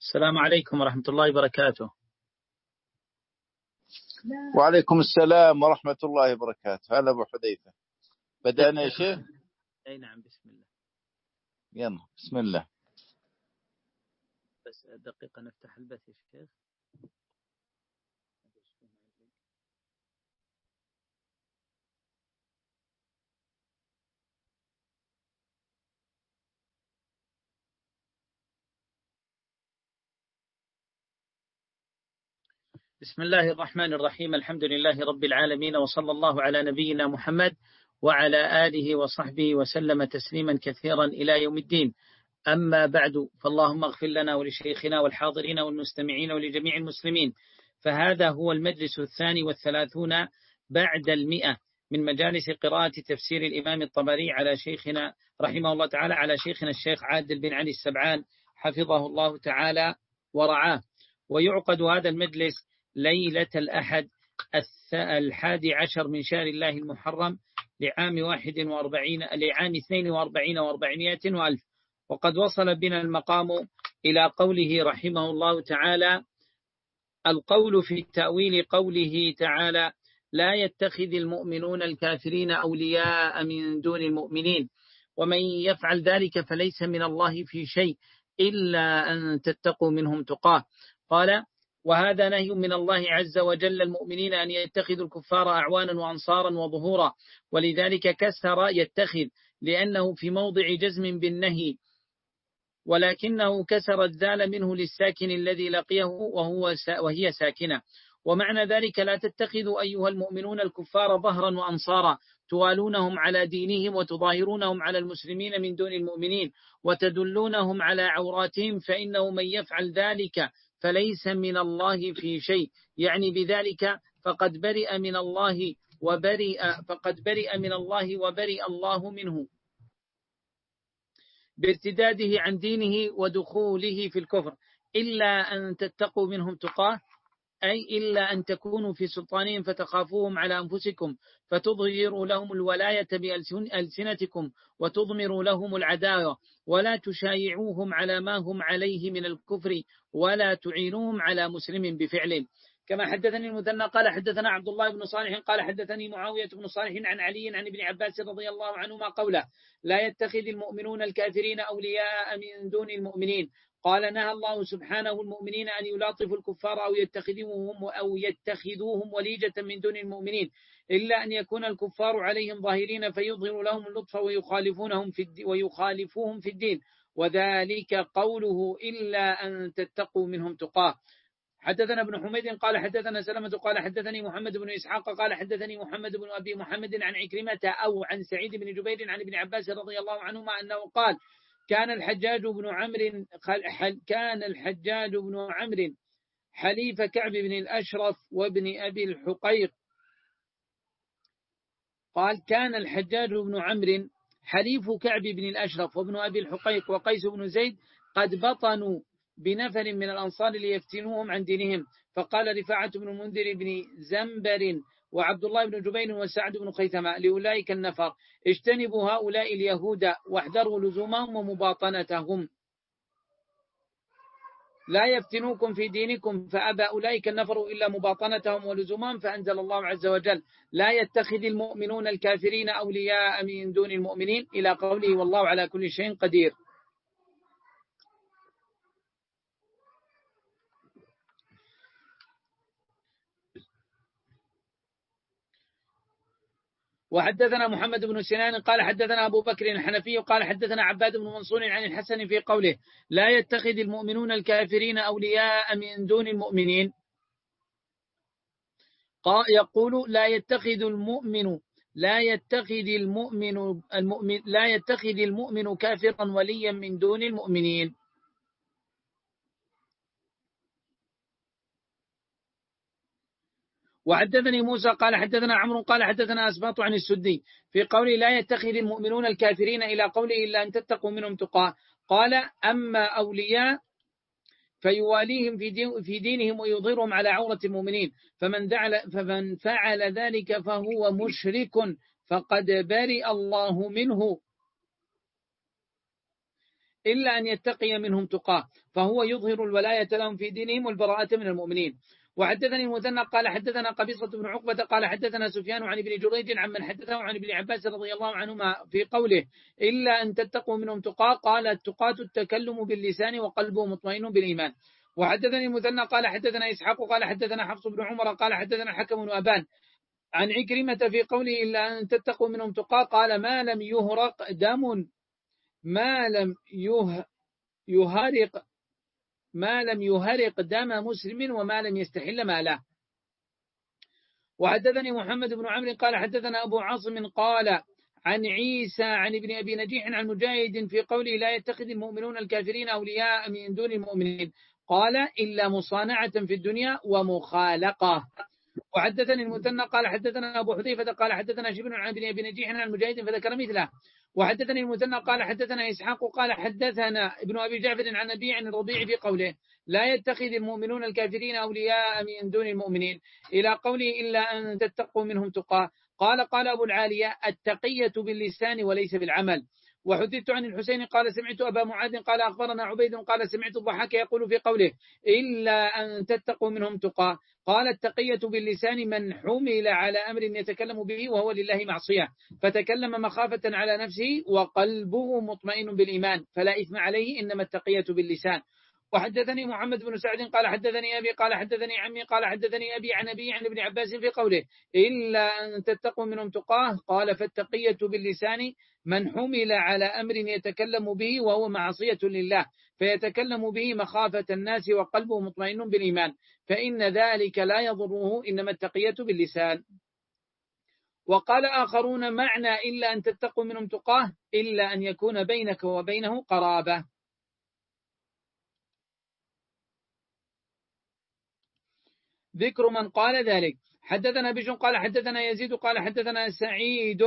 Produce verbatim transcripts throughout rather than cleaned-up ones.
السلام عليكم ورحمة الله وبركاته. وعليكم السلام ورحمة الله وبركاته. هلا أبو حذيفة، بدأنا يا شيخ؟ أي نعم، بسم الله. يلا بسم الله. بس دقيقة نفتح البث يا شيخ. بسم الله الرحمن الرحيم. الحمد لله رب العالمين، وصلى الله على نبينا محمد وعلى آله وصحبه وسلم تسليما كثيرا إلى يوم الدين. أما بعد، فاللهم اغفر لنا ولشيخنا والحاضرين والمستمعين ولجميع المسلمين. فهذا هو المجلس الثاني والثلاثون بعد المئة من مجالس قراءة تفسير الإمام الطبري على شيخنا رحمه الله تعالى على شيخنا الشيخ عادل بن علي السبعان حفظه الله تعالى ورعاه. ويعقد هذا المجلس ليلة الأحد الحادي عشر من شهر الله المحرم لعام واحد وأربعين لعام اثنين وأربعين وأربعمائة وألف. وقد وصل بنا المقام إلى قوله رحمه الله تعالى: القول في تأويل قوله تعالى: لا يتخذ المؤمنون الكافرين أولياء من دون المؤمنين، ومن يفعل ذلك فليس من الله في شيء إلا أن تتقوا منهم تقاه. قال: وهذا نهي من الله عز وجل المؤمنين أن يتخذوا الكفار أعوانا وأنصارا وظهورا، ولذلك كسر يتخذ لأنه في موضع جزم بالنهي، ولكنه كسر الذال منه للساكن الذي لقيه وهو وهي ساكنة. ومعنى ذلك: لا تتخذوا أيها المؤمنون الكفار ظهرا وأنصارا توالونهم على دينهم وتظاهرونهم على المسلمين من دون المؤمنين وتدلونهم على عوراتهم، فإنه من يفعل ذلك فليس من الله في شيء، يعني بذلك فقد برئ من الله وبرئ فقد برئ من الله وبرئ الله منه بارتداده عن دينه ودخوله في الكفر، إلا أن تتقوا منهم تقاه، أي إلا أن تكونوا في سلطانهم فتخافوهم على أنفسكم فتظهروا لهم الولاية بألسنتكم وتضمروا لهم العداوة، ولا تشايعوهم على ما هم عليه من الكفر ولا تعينوهم على مسلم بفعل. كما حدثني المثنى قال حدثنا عبد الله بن صالح قال حدثني معاوية بن صالح عن علي عن ابن عباس رضي الله عنهما قوله: لا يتخذ المؤمنون الكافرين أولياء من دون المؤمنين. قال: نهى الله سبحانه المؤمنين أن يلاطفوا الكفار أو يتخذوهم أو يتخذوهم وليجة من دون المؤمنين، إلا أن يكون الكفار عليهم ظاهرين فيظهر لهم اللطف ويخالفونهم في الدين ويخالفوهم في الدين، وذلك قوله: إلا أن تتقوا منهم تقاه. حدثنا ابن حميد قال حدثنا سلمة قال حدثني محمد بن إسحاق قال حدثني محمد بن أبي محمد عن عكرمة أو عن سعيد بن جبير عن ابن عباس رضي الله عنهما أنه قال: كان الحجاج بن عمرو كان الحجاج بن عمرو حليف كعب بن الأشرف وابن أبي الحقيق قال كان الحجاج بن عمرو حليف كعب بن الأشرف وابن أبي الحقيق وقيس بن زيد قد بطنوا بنفر من الأنصار ليفتنوهم عن دينهم، فقال رفاعة بن المنذر بن زنبر وعبد الله بن جبير وسعد بن خيثمة لأولئك النفر: اجتنبوا هؤلاء اليهود واحذروا لزومهم ومباطنتهم، لا يفتنوكم في دينكم، فأبى أولئك النفر إلا مباطنتهم ولزومهم، فأنزل الله عز وجل: لا يتخذ المؤمنون الكافرين أولياء من دون المؤمنين، إلى قوله: والله على كل شيء قدير. وحدثنا محمد بن سنان قال حدثنا أبو بكر الحنفي قال حدثنا عباد بن منصور عن الحسن في قوله: لا يتخذ المؤمنون الكافرين أولياء من دون المؤمنين، يقول: لا يتخذ المؤمن لا يتخذ المؤمن المؤمن لا يتخذ المؤمن كافرا وليا من دون المؤمنين. وحدثني موسى قال حدثنا عمرو قال حدثنا أسباط عن السدي في قوله: لا يتخذ المؤمنون الكافرين، إلى قوله: إلا أن تتقوا منهم تقاه. قال: أما أولياء فيواليهم في دينهم ويظهرهم على عورة المؤمنين، فمن, فمن فعل ذلك فهو مشرك فقد برئ الله منه، إلا أن يتقي منهم تقاه، فهو يظهر الولاية لهم في دينهم والبراءة من المؤمنين. وحدثني المثنى قال حدثنا قبيصة بن عقبة قال حدثنا سفيان عن ابن جريج عمن حدثه عن ابن عباس رضي الله عنهما في قوله إلا أن تتقوا منهم تقاه، قال التقاة التكلم باللسان وقلبه مطمئن بالإيمان. وحدثني المثنى قال حدثنا إسحاق قال حدثنا حفص بن عمر قال حدثنا الحكم بن أبان عن عكرمة في قوله إلا أن تتقوا منهم تقاه، قال ما لم يهرق دم ما لم يه يهرق ما لم يهرق دم مسلم وما لم يستحل ماله. وحدثني محمد بن عمرو قال حدثنا أبو عاصم قال عن عيسى عن ابن أبي نجيح عن مجاهد في قوله لا يتخذ المؤمنون الكافرين أولياء من دون المؤمنين، قال إلا مصانعة في الدنيا ومخالقة. وحدثني المثنى قال حدثنا أبو حذيفة قال حدثنا شبل عن ابن أبي نجيح عن مجاهد فذكر مثله. وحدثني المثنى قال حدثنا إسحاق قال حدثنا ابن أبي جعفر عن نبي عن الربيع في قوله لا يتخذ المؤمنون الكافرين أولياء من دون المؤمنين إلى قوله إلا أن تتقوا منهم تقاه، قال قال أبو العالية التقية باللسان وليس بالعمل. وحدثت عن الحسين قال سمعت أبا معاذ قال أخبرنا عبيد قال سمعت الضحاك يقول في قوله إلا أن تتقوا منهم تقاه، قال التقية باللسان من حمل على أمر يتكلم به وهو لله معصية فتكلم مخافة على نفسه وقلبه مطمئن بالإيمان فلا إثم عليه، إنما التقية باللسان. وحدثني محمد بن سعد قال حدثني أبي قال حدثني عمي قال حدثني أبي عن أبي عن ابن عباس في قوله إلا أن تتقوا منهم تقاه، قال فالتقية باللسان من حمل على أمر يتكلم به وهو معصية لله فيتكلم به مخافة الناس وقلبه مطمئن بالإيمان، فإن ذلك لا يضره، إنما التقية باللسان. وقال آخرون معنى إلا أن تتقوا منهم تقاه إلا أن يكون بينك وبينه قرابة. ذكر من قال ذلك. حدثنا بشر قال حدثنا يزيد قال حدثنا سعيد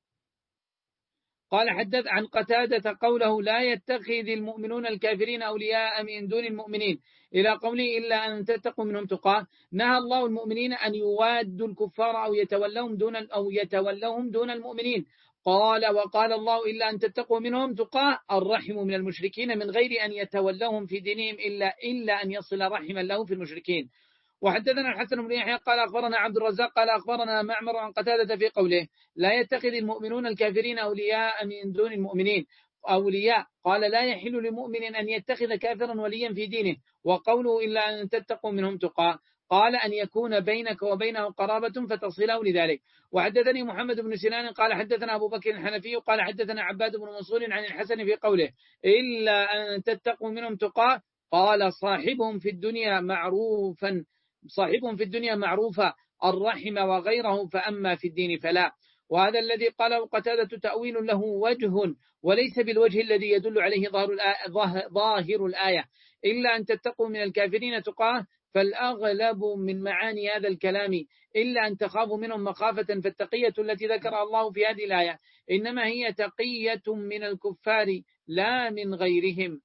قال حدث عن قتادة قوله لا يتخذ المؤمنون الكافرين أولياء من دون المؤمنين إلى قوله إلا أن تتقوا منهم تقاه، نهى الله المؤمنين أن يوادوا الكفار أو يتولهم دون أو يتولهم دون المؤمنين، قال وقال الله إلا أن تتقوا منهم تقاه الرحم من المشركين من غير أن يتولهم في دينهم إلا إلا أن يصل رحما له في المشركين. وحدثنا الحسن بن يحيى قال أخبرنا عبد الرزاق قال أخبرنا معمر عن قتادة في قوله لا يتخذ المؤمنون الكافرين أولياء من دون المؤمنين أولياء، قال لا يحل لمؤمن أن يتخذ كافرا وليا في دينه، وقوله إلا أن تتقوا منهم تقاه قال أن يكون بينك وبينه قرابة فتصله لذلك. وحدثني محمد بن سنان قال حدثنا أبو بكر الحنفي قال حدثنا عباد بن منصور عن الحسن في قوله إلا أن تتقوا منهم تقاه، قال صاحبهم في الدنيا معروفا صاحبهم في الدنيا معروفة الرحم وغيره، فأما في الدين فلا. وهذا الذي قاله قتادة تأويل له وجه وليس بالوجه الذي يدل عليه ظاهر الآية, ظاهر الآية إلا أن تتقوا من الكافرين تقاه، فالأغلب من معاني هذا الكلام إلا أن تخافوا منهم مخافة، فالتقية التي ذكرها الله في هذه الآية إنما هي تقية من الكفار لا من غيرهم.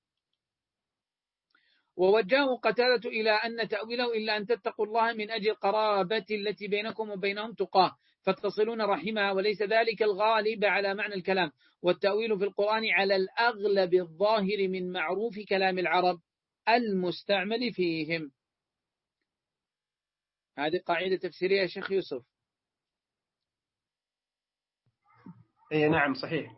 ووجهه قتادة إلى أن تأويله إلا أن تتقوا الله من أجل قرابة التي بينكم وبينهم تقاه فتصلون رحمها، وليس ذلك الغالب على معنى الكلام، والتأويل في القرآن على الأغلب الظاهر من معروف كلام العرب المستعمل فيهم. هذه قاعدة تفسيرية شيخ يوسف. أي نعم صحيح.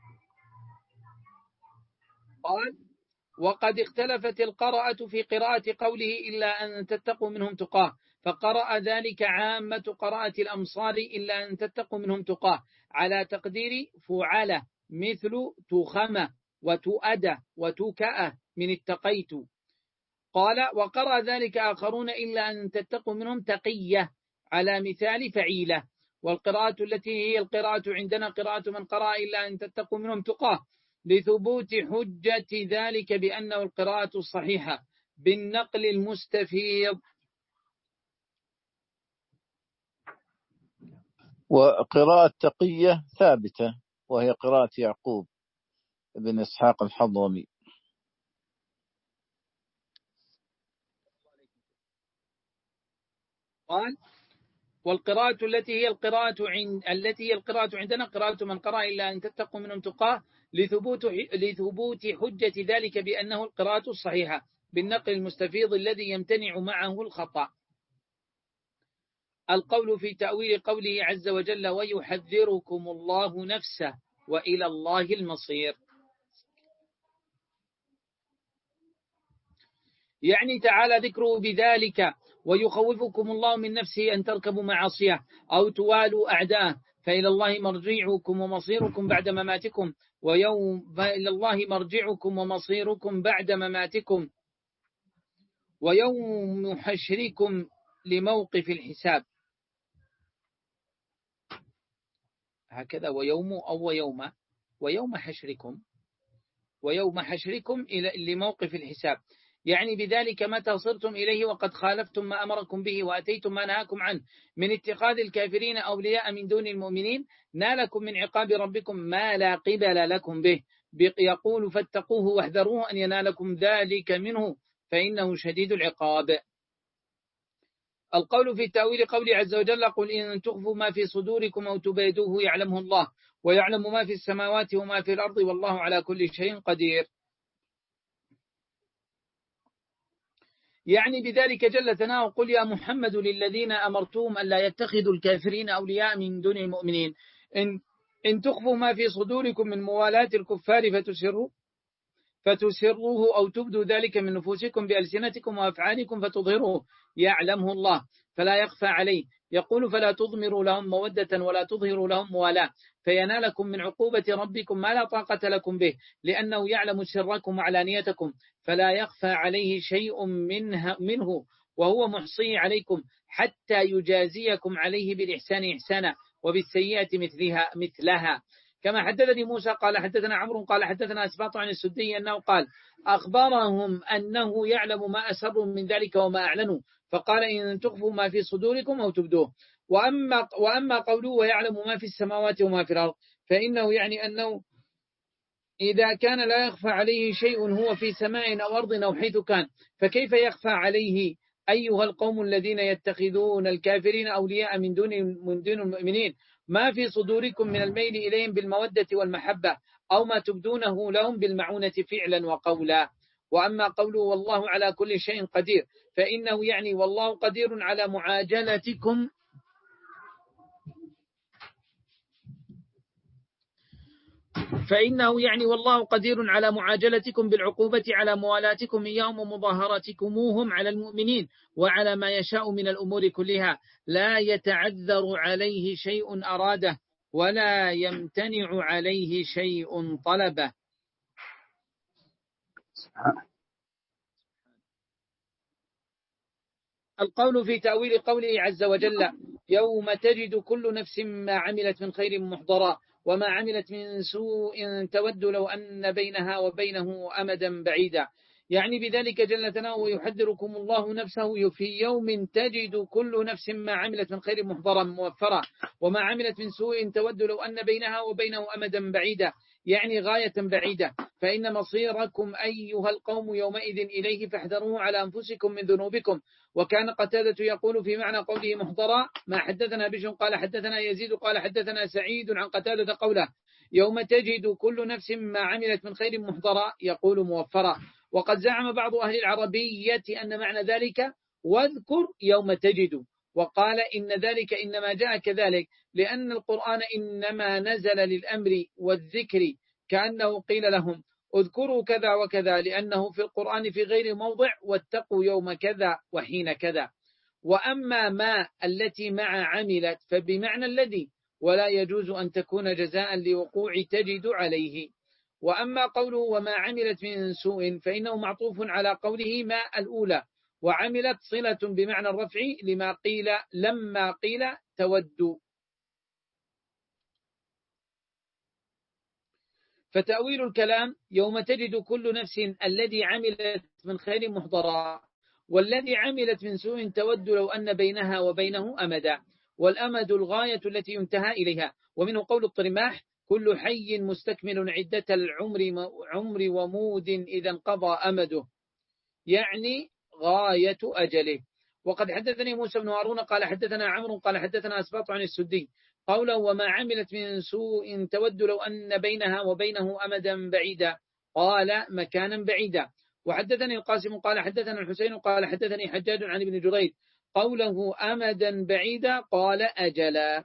قال وقد اختلفت القراءة في قراءة قوله إلا أن تتقوا منهم تقاه، فقرأ ذلك عامة قراءة الأمصار إلا أن تتقوا منهم تقاه على تقدير فعالة مثل تخمة وتؤدى وتكأة من اتقيت. قال وقرأ ذلك آخرون إلا أن تتقوا منهم تقية على مثال فعيلة. والقراءة التي هي القراءة عندنا قراءة من قرأ إلا أن تتقوا منهم تقاه لثبوت حجة ذلك بأنه القراءة الصحيحة بالنقل المستفيض. وقراءة تقية ثابتة وهي قراءة يعقوب بن إسحاق الحضرمي. قال والقراءة التي هي القراءة عند التي هي القراءة عندنا قراءة من قرأ إلا أن تتقوا منهم تقاه لثبوت لثبوت حجة ذلك بأنه القراءة الصحيحة بالنقل المستفيض الذي يمتنع معه الخطأ. القول في تأويل قوله عز وجل ويحذركم الله نفسه وإلى الله المصير، يعني تعالى ذكره بذلك ويخوفكم الله من نفسه أن تركبوا معاصيه أو توالوا أعداءه، فإلى الله مرجعكم ومصيركم بعد مماتكم ويوم فإلى الله مرجعكم ومصيركم بعد مماتكم ويوم حشركم لموقف الحساب. هكذا ويوم أو ويوم ويوم حشركم ويوم حشركم إلى لموقف الحساب، يعني بذلك متى صرتم إليه وقد خالفتم ما أمركم به وأتيتم ما نهاكم عنه من اتخاذ الكافرين أولياء من دون المؤمنين نالكم من عقاب ربكم ما لا قبل لكم به، يقول فاتقوه واحذروه أن ينالكم ذلك منه فإنه شديد العقاب. القول في التأويل قوله عز وجل قل إن تخفوا ما في صدوركم أو تبيدوه يعلمه الله ويعلم ما في السماوات وما في الأرض والله على كل شيء قدير، يعني بذلك جل ثناؤه قل يا محمد للذين أمرتهم أن لا يتخذوا الكافرين أولياء من دون المؤمنين إن, إن تخفوا ما في صدوركم من موالاة الكفار فتسروا فتسروه أو تبدوا ذلك من نفوسكم بألسنتكم وأفعالكم فتظهروه يعلمه الله فلا يخفى عليه، يقول فلا تضمروا لهم مودة ولا تظهروا لهم موالاة فينالكم من عقوبة ربكم ما لا طاقة لكم به لأنه يعلم سركم وعلانيتكم فلا يخفى عليه شيء منه, منه وهو محصي عليكم حتى يجازيكم عليه بالإحسان إحسانا وبالسيئة مثلها مثلها. كما حدثني موسى قال حدثنا عمرو قال حدثنا أسباط عن السدي أنه قال أخبرهم أنه يعلم ما أسروا من ذلك وما أعلنوا فقال إن تخفوا ما في صدوركم أو تبدوه. وأما, وأما قوله ويعلم ما في السماوات وما في الأرض فإنه يعني أنه إذا كان لا يخفى عليه شيء هو في سماء أو أرض أو حيث كان فكيف يخفى عليه أيها القوم الذين يتخذون الكافرين أولياء من دون من دون المؤمنين ما في صدوركم من الميل إليهم بالمودة والمحبة أو ما تبدونه لهم بالمعونة فعلا وقولا. وأما قوله والله على كل شيء قدير فإنه يعني والله قدير على معاجلتكم فإنه يعني والله قدير على معاجلتكم بالعقوبة على موالاتكم إياهم ومظاهرتكموهم على المؤمنين وعلى ما يشاء من الأمور كلها لا يتعذر عليه شيء أراده ولا يمتنع عليه شيء طلبه. القول في تأويل قوله عز وجل يوم تجد كل نفس ما عملت من خير محضرا وما عملت من سوء تود لو أن بينها وبينه أمدا بعيدا، يعني بذلك جل ثناؤه ويحذركم الله نفسه في يوم تجد كل نفس ما عملت من خير محضرا موفرا وما عملت من سوء تود لو أن بينها وبينه أمدا بعيدا، يعني غاية بعيدة فإن مصيركم أيها القوم يومئذ إليه فاحذروه على أنفسكم من ذنوبكم. وكان قتادة يقول في معنى قوله محضرا ما حدثنا بشر قال حدثنا يزيد قال حدثنا سعيد عن قتادة قوله يوم تجد كل نفس ما عملت من خير محضرا يقول موفرا. وقد زعم بعض أهل العربية أن معنى ذلك واذكر يوم تجد، وقال إن ذلك إنما جاء كذلك لأن القرآن إنما نزل للأمر والذكر كأنه قيل لهم اذكروا كذا وكذا لأنه في القرآن في غير موضع واتقوا يوم كذا وحين كذا. وأما ما التي مع عملت فبمعنى الذي ولا يجوز أن تكون جزاء لوقوع تجد عليه. وأما قوله وما عملت من سوء فإنه معطوف على قوله ما الأولى وعملت صلة بمعنى الرفع لما قيل لما قيل تود. فتأويل الكلام يوم تجد كل نفس الذي عملت من خير محضرا والذي عملت من سوء تود لو أن بينها وبينه أمدا، والأمد الغاية التي ينتهى إليها. ومنه قول الطرماح كل حي مستكمل عدة العمر عمر ومود إذا انقضى أمده، يعني غاية أجله. وقد حدثني موسى بن هارون قال حدثنا عمرو قال حدثنا أسباط عن السدي قوله وما عملت من سوء تود لو أن بينها وبينه أمدا بعيدا، قال مكانا بعيدا. وحدثني القاسم قال حدثنا الحسين قال حدثني حجاج عن ابن جريج قوله أمدا بعيدا قال أجلا.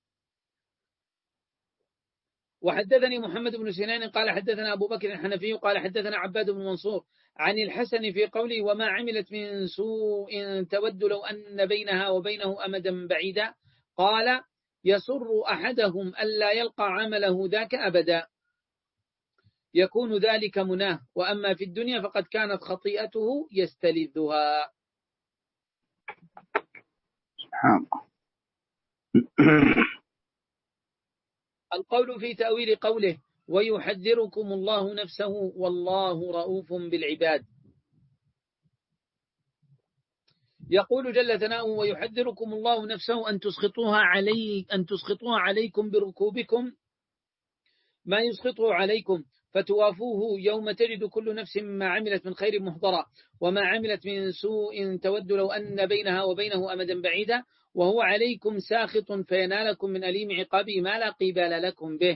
وحدثني محمد بن سنان قال حدثنا أبو بكر الحنفي قال حدثنا عباد بن منصور عن الحسن في قوله وما عملت من سوء تود لو أن بينها وبينه أمدا بعيدا، قال يسر أحدهم ألا يلقى عمله ذاك أبدا، يكون ذلك مناه، وأما في الدنيا فقد كانت خطيئته يستلذها. القول في تأويل قوله ويحذركم الله نفسه والله رؤوف بالعباد. يقول جل ثناؤه ويحذركم الله نفسه أن تسخطوها علي أن تسخطوها عليكم بركوبكم ما يسخطه عليكم فتوافوه يوم تجد كل نفس ما عملت من خير محضرة وما عملت من سوء تود لو أن بينها وبينه أمدا بعيدا وهو عليكم ساخط فينالكم من أليم عقابه ما لا قبال لكم به.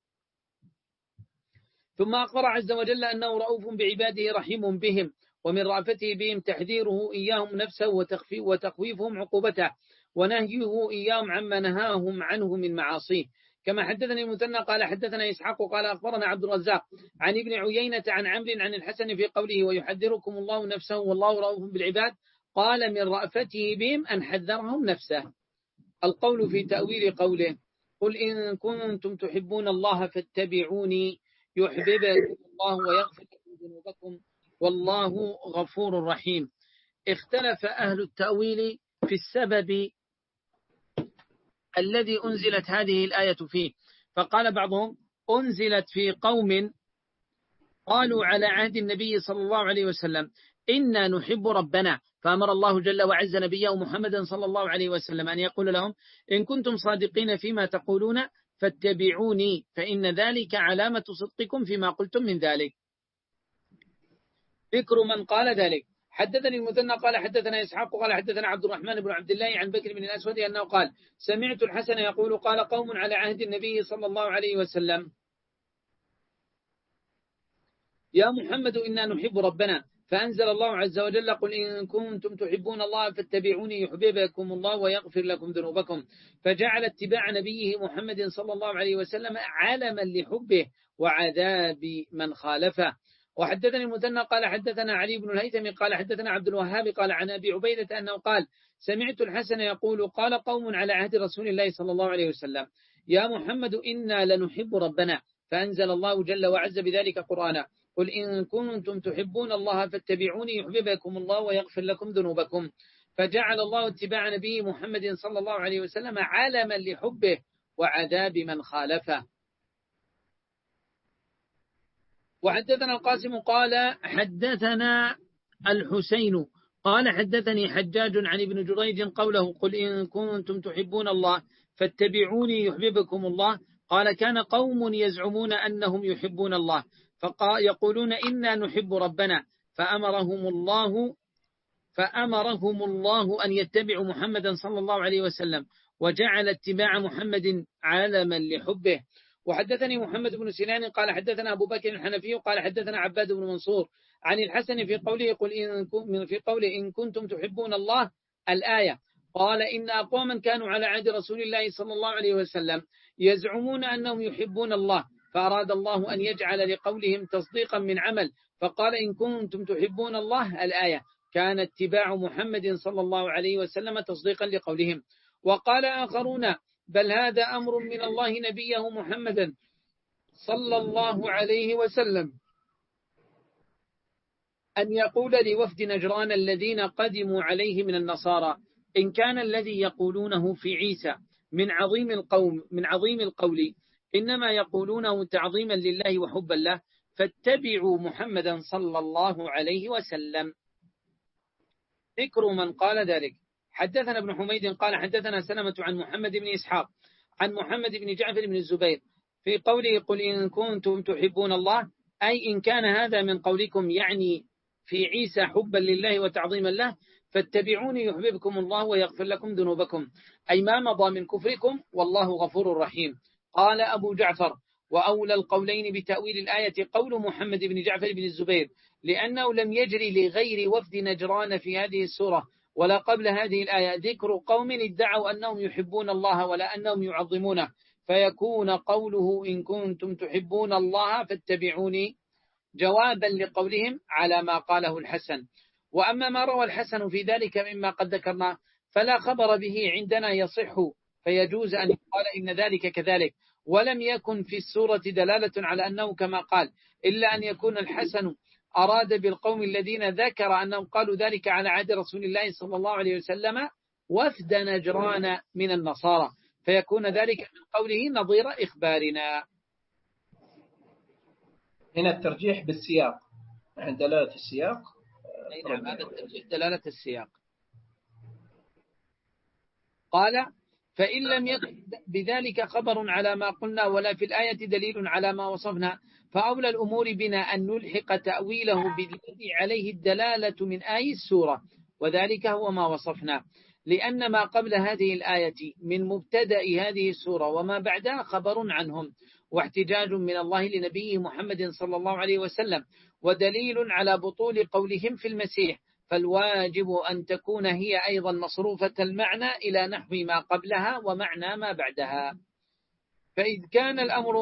ثم أخبر عز وجل أنه رؤوف بعباده رحيم بهم، ومن رأفته بهم تحذيره إياهم نفسه وتخويفهم عقوبته ونهيه إياهم عما نهاهم عنه من معاصيه. كما حدثني المثنى قال حدثنا إسحاق قال أخبرنا عبد الرزاق عن ابن عيينة عن عمرو عن الحسن في قوله ويحذركم الله نفسه والله رؤوف بالعباد، قال من رأفته بهم أن حذرهم نفسه. القول في تأويل قوله قل إن كنتم تحبون الله فاتبعوني يحببكم الله ويغفر لكم ذنوبكم والله غفور رحيم. اختلف أهل التأويل في السبب الذي أنزلت هذه الآية فيه، فقال بعضهم أنزلت في قوم قالوا على عهد النبي صلى الله عليه وسلم إنا نحب ربنا، فأمر الله جل وعز نبيه محمدا صلى الله عليه وسلم أن يقول لهم إن كنتم صادقين فيما تقولون فاتبعوني فإن ذلك علامة صدقكم فيما قلتم من ذلك. ذكر من قال ذلك. حدثني المثنى قال حدثنا إسحاق قال حدثنا عبد الرحمن بن عبد الله عن بكر بن الأسود أنه قال سمعت الحسن يقول قال قوم على عهد النبي صلى الله عليه وسلم يا محمد إنا نحب ربنا، فأنزل الله عز وجل قل إن كنتم تحبون الله فاتبعوني يحببكم الله ويغفر لكم ذنوبكم، فجعل اتباع نبيه محمد صلى الله عليه وسلم علما لحبه وعذاب من خالفه. وحدثني المثنى قال حدثنا علي بن الهيثم قال حدثنا عبد الوهاب قال عن أبي عبيدة أنه قال سمعت الحسن يقول قال قوم على عهد رسول الله صلى الله عليه وسلم يا محمد إنا لنحب ربنا، فأنزل الله جل وعز بذلك قرآنا قل إن كنتم تحبون الله فاتبعوني يحببكم الله ويغفر لكم ذنوبكم، فجعل الله اتباع نبيه محمد صلى الله عليه وسلم علما لحبه وعذاب من خالفه. وحدثنا القاسم قال حدثنا الحسين قال حدثني حجاج عن ابن جريج قوله قل إن كنتم تحبون الله فاتبعوني يحببكم الله، قال كان قوم يزعمون أنهم يحبون الله فيقولون إنا نحب ربنا، فأمرهم الله فأمرهم الله أن يتبعوا محمدا صلى الله عليه وسلم وجعل اتباع محمد علما لحبه. وحدثني محمد بن سنان قال حدثنا أبو بكر الحنفي قال حدثنا عباد بن منصور عن الحسن في قوله قل إن في قوله إن كنتم تحبون الله الآية، قال إن أقواما كانوا على عهد رسول الله صلى الله عليه وسلم يزعمون أنهم يحبون الله، فأراد الله أن يجعل لقولهم تصديقا من عمل، فقال إن كنتم تحبون الله الآية، كان اتباع محمد صلى الله عليه وسلم تصديقا لقولهم. وقال آخرون بل هذا أمر من الله نبيه محمدا صلى الله عليه وسلم أن يقول لوفد نجران الذين قدموا عليه من النصارى إن كان الذي يقولونه في عيسى من عظيم القوم من عظيم القول إنما يقولونه تعظيما لله وحبا له، فاتبعوا محمدا صلى الله عليه وسلم. ذكر من قال ذلك. حدثنا ابن حميد قال حدثنا سلمة عن محمد بن إسحاق عن محمد بن جعفر بن الزبير في قوله قل إن كنتم تحبون الله، أي إن كان هذا من قولكم يعني في عيسى حبا لله وتعظيما له، فاتبعوني يحببكم الله ويغفر لكم ذنوبكم، أي ما مضى من كفركم والله غفور رحيم. قال أبو جعفر: وأولى القولين بتأويل الآية قول محمد بن جعفر بن الزبير، لأنه لم يجري لغير وفد نجران في هذه السورة ولا قبل هذه الآية ذكر قوم ادعوا أنهم يحبون الله ولا أنهم يعظمونه، فيكون قوله إن كنتم تحبون الله فاتبعوني جوابا لقولهم على ما قاله الحسن. وأما ما روى الحسن في ذلك مما قد ذكرنا فلا خبر به عندنا يصح، فيجوز أن يقال إن ذلك كذلك، ولم يكن في السورة دلالة على أنه كما قال، إلا أن يكون الحسن أراد بالقوم الذين ذكر أنهم قالوا ذلك على عهد رسول الله صلى الله عليه وسلم وفد نجران من النصارى، فيكون ذلك من قوله نظير إخبارنا. هنا الترجيح بالسياق، عند دلالة السياق. نعم، هذا الترجيح دلالة السياق. قال: فإن لم يكن بذلك خبر على ما قلنا ولا في الآية دليل على ما وصفنا، فأولى الأمور بنا أن نلحق تأويله بالذي عليه الدلالة من آي السورة، وذلك هو ما وصفنا، لأن ما قبل هذه الآية من مبتدأ هذه السورة وما بعدها خبر عنهم، واحتجاج من الله لنبيه محمد صلى الله عليه وسلم، ودليل على بطول قولهم في المسيح، فالواجب أن تكون هي أيضا مصروفة المعنى إلى نحو ما قبلها ومعنى ما بعدها. فإذ كان الأمر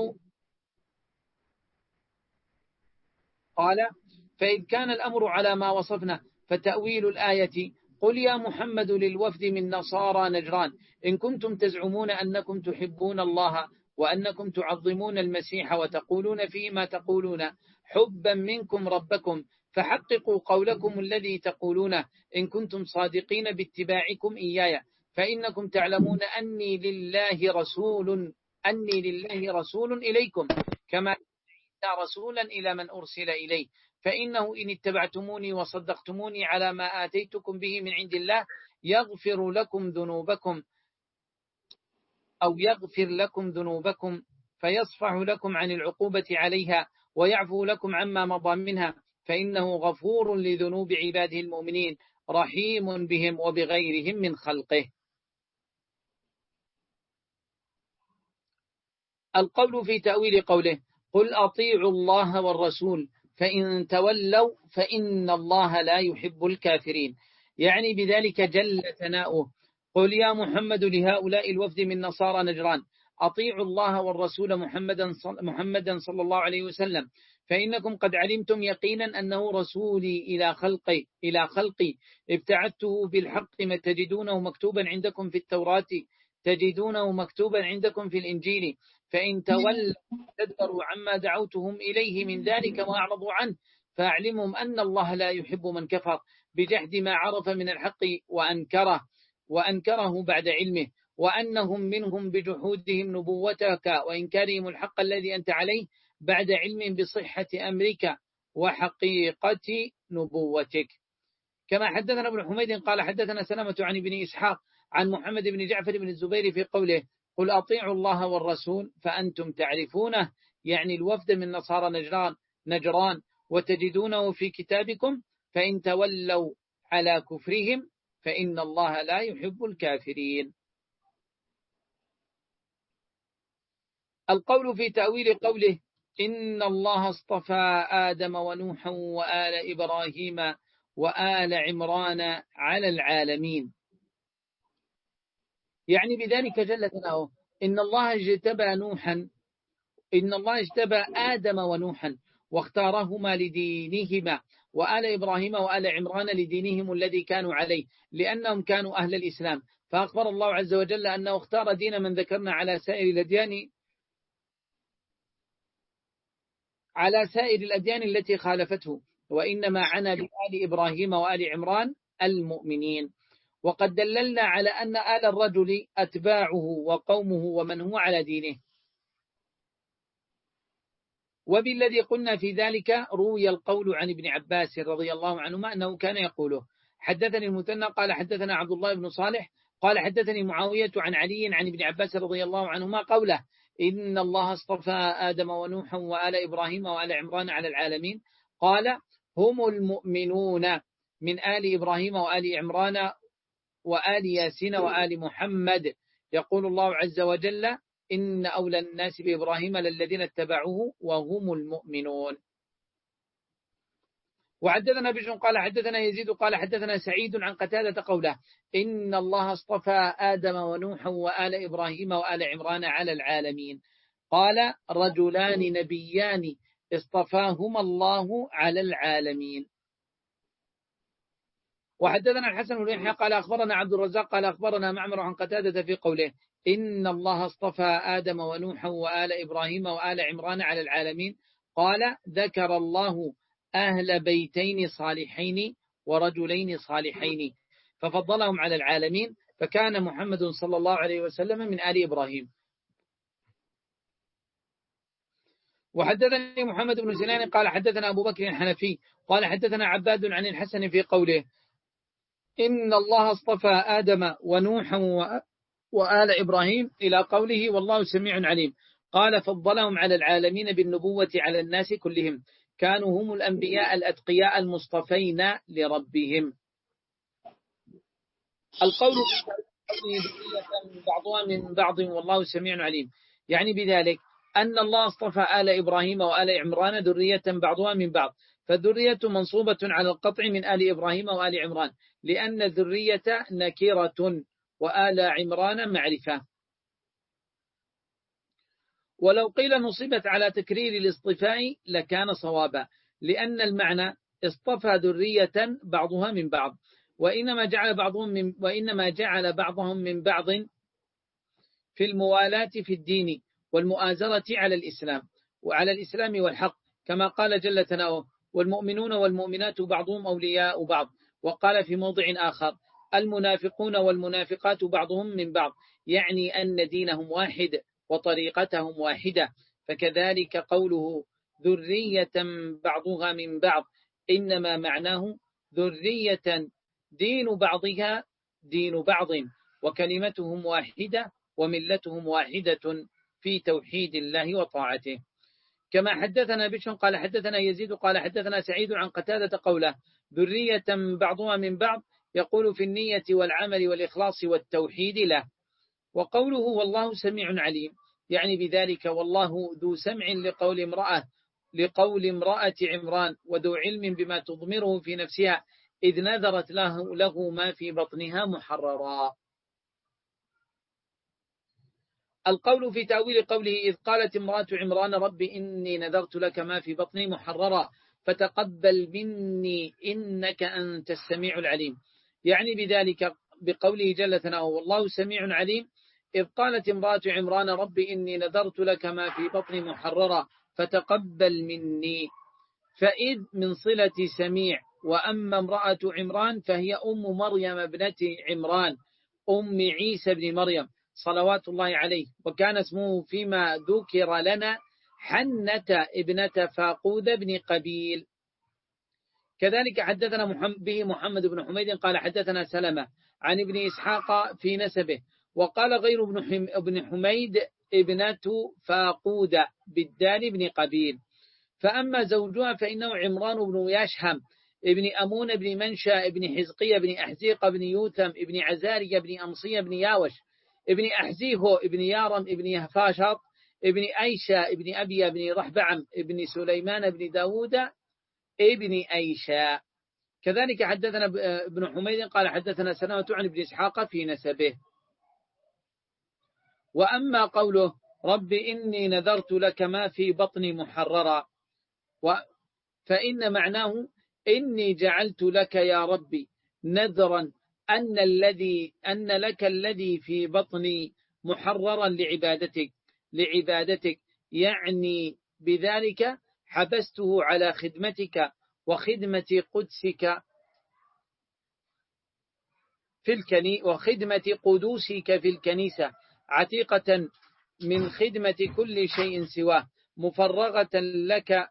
قال فإذ كان الأمر على ما وصفنا فتأويل الآية قل يا محمد للوفد من نصارى نجران إن كنتم تزعمون أنكم تحبون الله وأنكم تعظمون المسيح وتقولون فيه ما تقولون حبا منكم ربكم، فحققوا قولكم الذي تقولونه إن كنتم صادقين باتباعكم إياي، فإنكم تعلمون أني لله رسول أني لله رسول إليكم كما رسولا إلى من أرسل إليه، فإنه إن اتبعتموني وصدقتموني على ما آتيتكم به من عند الله يغفر لكم ذنوبكم أو يغفر لكم ذنوبكم فيصفح لكم عن العقوبة عليها ويعفو لكم عما مضى منها، فإنه غفور لذنوب عباده المؤمنين رحيم بهم وبغيرهم من خلقه. القول في تأويل قوله قل أطيعوا الله والرسول فإن تولوا فإن الله لا يحب الكافرين، يعني بذلك جل ثناؤه قل يا محمد لهؤلاء الوفد من نصارى نجران أطيعوا الله والرسول محمدا محمدا صلى الله عليه وسلم، فإنكم قد علمتم يقينا أنه رسولي إلى خلقي إلى خلقي ابتعثته بالحق ما تجدونه مكتوبا عندكم في التوراة تجدونه مكتوبا عندكم في الإنجيل، فإن تولوا تدبروا عما دعوتهم إليه من ذلك وأعرضوا عنه فأعلمهم أن الله لا يحب من كفر بجحد ما عرف من الحق وأنكره وأنكره بعد علمه، وأنهم منهم بجحودهم نبوتك وإنكارهم الحق الذي أنت عليه بعد علم بصحة أمرك وحقيقة نبوتك. كما حدثنا ابن حميد قال حدثنا سلمة عن ابن إسحاق عن محمد بن جعفر بن الزبير في قوله قل أطيعوا الله والرسول فأنتم تعرفونه، يعني الوفد من نصارى نجران نجران وتجدونه في كتابكم، فإن تولوا على كفرهم فإن الله لا يحب الكافرين. القول في تأويل قوله إن الله اصطفى آدم ونوحا وآل إبراهيم وآل عمران على العالمين، يعني بذلك جل ثناؤه إن الله اجتبى نوحا إن الله اجتبى آدم ونوحا واختارهما لدينهما وآل إبراهيم وآل عمران لدينهم الذي كانوا عليه لأنهم كانوا أهل الإسلام، فأخبر الله عز وجل أنه اختار دين من ذكرنا على سائر الأديان على سائر الأديان التي خالفته، وإنما عنا بآل إبراهيم وآل عمران المؤمنين. وقد دللنا على أن آل الرجل أتباعه وقومه ومن هو على دينه، وبالذي قلنا في ذلك روي القول عن ابن عباس رضي الله عنهما أنه كان يقوله. حدثني المثنى قال حدثنا عبد الله بن صالح قال حدثني معاوية عن علي عن ابن عباس رضي الله عنهما قوله إن الله اصطفى آدم ونوحا وآل إبراهيم وآل عمران على العالمين، قال هم المؤمنون من آل إبراهيم وآل عمران وآل ياسين وآل محمد. يقول الله عز وجل إن أولى الناس بإبراهيم للذين اتبعوه وهم المؤمنون. وحدثنا بشر قال حدثنا يزيد قال حدثنا سعيد عن قتادة قوله إن الله اصطفى آدم ونوحا وآل إبراهيم وآل عمران على العالمين. قال رجلان نبيان اصطفاهما الله على العالمين. وحدثنا الحسن بن يحيى قال أخبرنا عبد الرزاق قال أخبرنا معمر عن قتادة في قوله إن الله اصطفى آدم ونوحا وآل إبراهيم وآل عمران على العالمين. قال ذكر الله أهل بيتين صالحين ورجلين صالحين ففضلهم على العالمين، فكان محمد صلى الله عليه وسلم من آل إبراهيم. وحدثني محمد بن سنان قال حدثنا أبو بكر الحنفي قال حدثنا عباد عن الحسن في قوله إن الله اصطفى آدم ونوحا وآل إبراهيم إلى قوله والله سميع عليم. قال فضلهم على العالمين بالنبوة على الناس كلهم، كانوا هم الأنبياء الأتقياء المصطفين لربهم. القول بعضها من بعض والله سميع عليم، يعني بذلك أن الله اصطفى آل إبراهيم وآل عمران ذرية بعضها من بعض، فالذرية منصوبة على القطع من آل إبراهيم وآل عمران لأن الذرية نكرة وآل عمران معرفة. ولو قيل نصبت على تكرير الاصطفاء لكان صوابا، لأن المعنى اصطفى ذرية بعضها من بعض، وإنما جعل بعضهم من وإنما جعل بعضهم من بعض في الموالاة في الدين والمؤازرة على الإسلام وعلى الإسلام والحق، كما قال جل ثناؤه والمؤمنون والمؤمنات بعضهم أولياء بعض. وقال في موضع آخر المنافقون والمنافقات بعضهم من بعض، يعني أن دينهم واحد وطريقتهم واحدة. فكذلك قوله ذرية بعضها من بعض إنما معناه ذرية دين بعضها دين بعض وكلمتهم واحدة وملتهم واحدة في توحيد الله وطاعته. كما حدثنا بشر قال حدثنا يزيد قال حدثنا سعيد عن قتادة قوله ذرية بعضها من بعض يقول في النية والعمل والإخلاص والتوحيد له. وقوله والله سميع عليم يعني بذلك والله ذو سمع لقول امرأة لقول امرأة عمران وذو علم بما تضمره في نفسها إذ نذرت له, له ما في بطنها محررا. القول في تأويل قوله إذ قالت امرأة عمران رب إني نذرت لك ما في بطني محررا فتقبل مني إنك أنت السميع العليم، يعني بذلك بقوله جل ثناؤه والله سميع عليم إذ قالت امرأة عمران رب إني نذرت لك ما في بطني محررا فتقبل مني، فإذ من صلة سميع. وأما امرأة عمران فهي أم مريم ابنة عمران أم عيسى بن مريم صلوات الله عليه، وكان اسمه فيما ذكر لنا حنة ابنة فاقود بن قبيل. كذلك حدثنا محمد به محمد بن حميد قال حدثنا سلمة عن ابن إسحاق في نسبه، وقال غير ابن حميد ابنة فاقود بالدال بن قبيل. فأما زوجها فإنه عمران بن يشهم ابن أمون ابن منشا ابن حزقية ابن أحزيق ابن يوثم ابن عزاري ابن أمصية ابن ياوش ابن أحزيه ابن يارم ابن يهفاشط ابن أيشا ابن أبي ابن رحبعم ابن سليمان ابن داود ابن أيشا. كذلك حدثنا ابن حميد قال حدثنا سلمة عن ابن إسحاق في نسبه. وأما قوله رب إني نذرت لك ما في بطني محررا فإن معناه إني جعلت لك يا ربي نذرا أن الذي أن لك الذي في بطني محررا لعبادتك لعبادتك يعني بذلك حبسته على خدمتك وخدمة قدسك في الكني وخدمة قدوسك في الكنيسة عتيقة من خدمة كل شيء سواه مفرغة لك.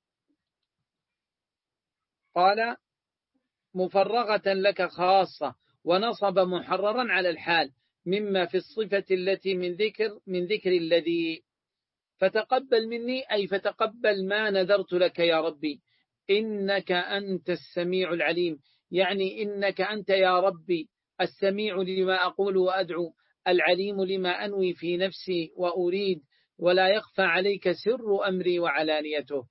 قال مفرغة لك خاصة، ونصب محررا على الحال مما في الصفة التي من ذكر من ذكر الذي. فتقبل مني أي فتقبل ما نذرت لك يا ربي، إنك أنت السميع العليم، يعني إنك أنت يا ربي السميع لما أقول وأدعو، العليم لما أنوي في نفسي وأريد، ولا يخفى عليك سر أمري وعلانيته.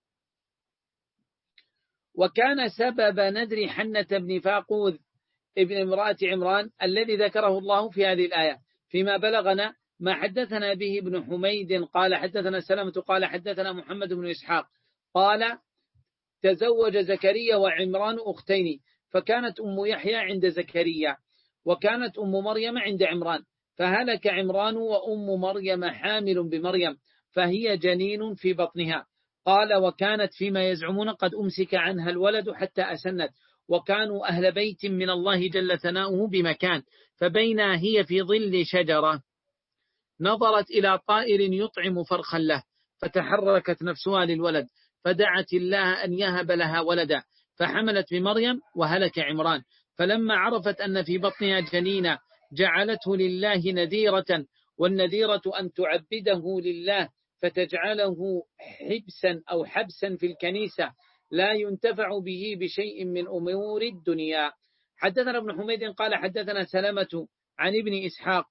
وكان سبب ندر حنة بن فاقوذ ابن امرأة عمران الذي ذكره الله في هذه الآية فيما بلغنا ما حدثنا به ابن حميد قال حدثنا سلمة قال حدثنا محمد بن إسحاق قال تزوج زكريا وعمران أختين، فكانت أم يحيى عند زكريا وكانت أم مريم عند عمران، فهلك عمران وأم مريم حامل بمريم فهي جنين في بطنها. قال وكانت فيما يزعمون قد أمسك عنها الولد حتى أسنت، وكانوا أهل بيت من الله جل ثناؤه بمكان، فبينا هي في ظل شجرة نظرت إلى طائر يطعم فرخا له فتحركت نفسها للولد، فدعت الله أن يهب لها ولدا، فحملت بمريم وهلك عمران، فلما عرفت أن في بطنها جنينا جعلته لله نذيرة، والنذيرة أن تعبده لله فتجعله حبسا أو حبسا في الكنيسة لا ينتفع به بشيء من أمور الدنيا. حدثنا ابن حميد قال حدثنا سلمة عن ابن إسحاق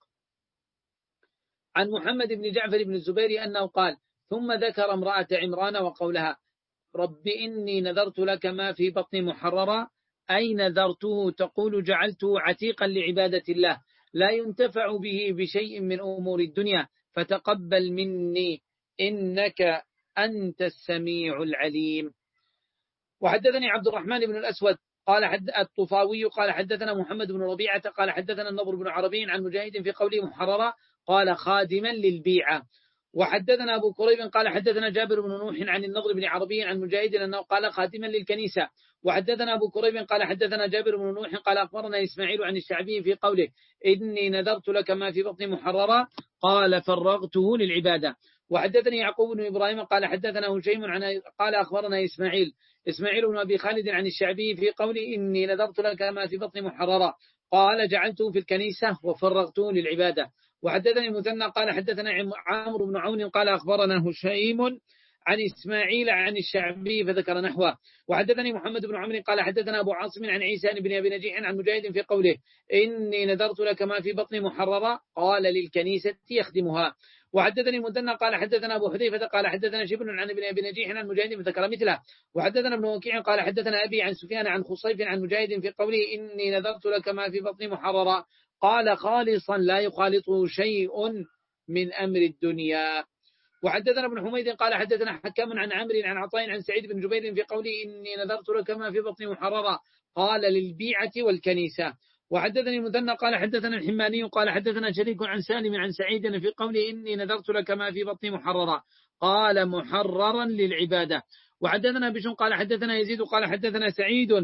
عن محمد بن جعفر بن الزبير أنه قال ثم ذكر امرأة عمران وقولها رب إني نذرت لك ما في بطني محررا، أي نذرته تقول جعلته عتيقا لعبادة الله لا ينتفع به بشيء من أمور الدنيا، فتقبل مني إنك أنت السميع العليم. وحدثني عبد الرحمن بن الأسود قال حد الطفاوي قال حدثنا محمد بن ربيعة قال حدثنا النضر بن عربي عن مجاهد في قوله محررا قال خادما للبيعة. وحدثنا أبو كريب قال حدثنا جابر بن نوح عن النضر بن عربي عن مجاهد أنه قال خادما للكنيسة. وحدثنا أبو كريب قال حدثنا جابر بن نوح قال أخبرنا إسماعيل عن الشعبي في قوله إني نذرت لك ما في بطني محررا قال فرغته للعبادة. وحدثني يعقوب بن إبراهيم قال حدثنا هشيم عن قال أخبرنا إسماعيل إسماعيل بن أبي خالد عن الشعبي في قوله إني نذرت لك ما في بطني محررا قال جعلته في الكنيسة وفرغته للعبادة. وحدثني مثنى قال حدثنا عمرو بن عون قال أخبرنا هشيم عن إسماعيل عن الشعبي فذكر نحوه. وحدثني محمد بن عمرو قال حدثنا أبو عاصم عن عيسى بن أبي نجيح عن مجاهد في قوله إني نذرت لك ما في بطني محررا قال للكنيسة يخدمها. وحدثني المثنى قال حدثنا أبو حذيفة قال حدثنا شبل عن ابن أبي نجيح عن مجاهد فذكر مثله. وحدثنا ابن وكيع قال حدثنا أبي عن سفيان عن خصيف عن مجاهد في قوله إني نذرت لك ما في بطني محررا قال خالصا لا يخالطه شيء من أمر الدنيا. وحدثنا ابن حميد قال حدثنا حكام عن عمرو عن عطاء عن سعيد بن جبير في قوله إني نذرت لك ما في بطني محررا قال للبيعة والكنيسة. وحدثني المثنى قال حدثنا الحماني قال حدثنا شريك عن سالم عن سعيد في قوله إني نذرت لك ما في بطني محررا قال محررا للعبادة. وحدثنا بشر قال حدثنا يزيد قال حدثنا سعيد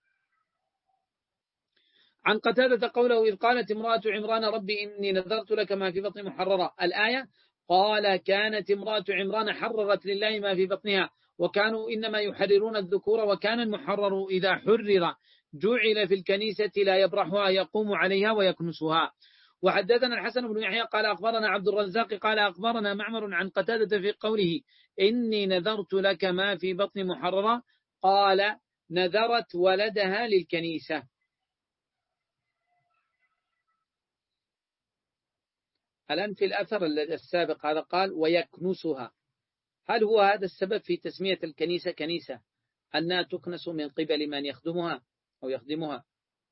عن قتادة قوله إذ قالت امرأة عمران ربي إني نذرت لك ما في بطني محررا الآية قال كانت امرأة عمران حررت لله ما في بطنها وكانوا إنما يحررون الذكور وكان المحرر إذا حرر جعل في الكنيسة لا يبرحها يقوم عليها ويكنسها. وحدثنا الحسن بن يحيى قال أخبرنا عبد الرزاق قال أخبرنا معمر عن قتادة في قوله إني نذرت لك ما في بطن محررة قال نذرت ولدها للكنيسة. الآن في الأثر السابق هذا قال ويكنسها، هل هو هذا السبب في تسمية الكنيسة كنيسة أنها تكنس من قبل من يخدمها أو يخدمها؟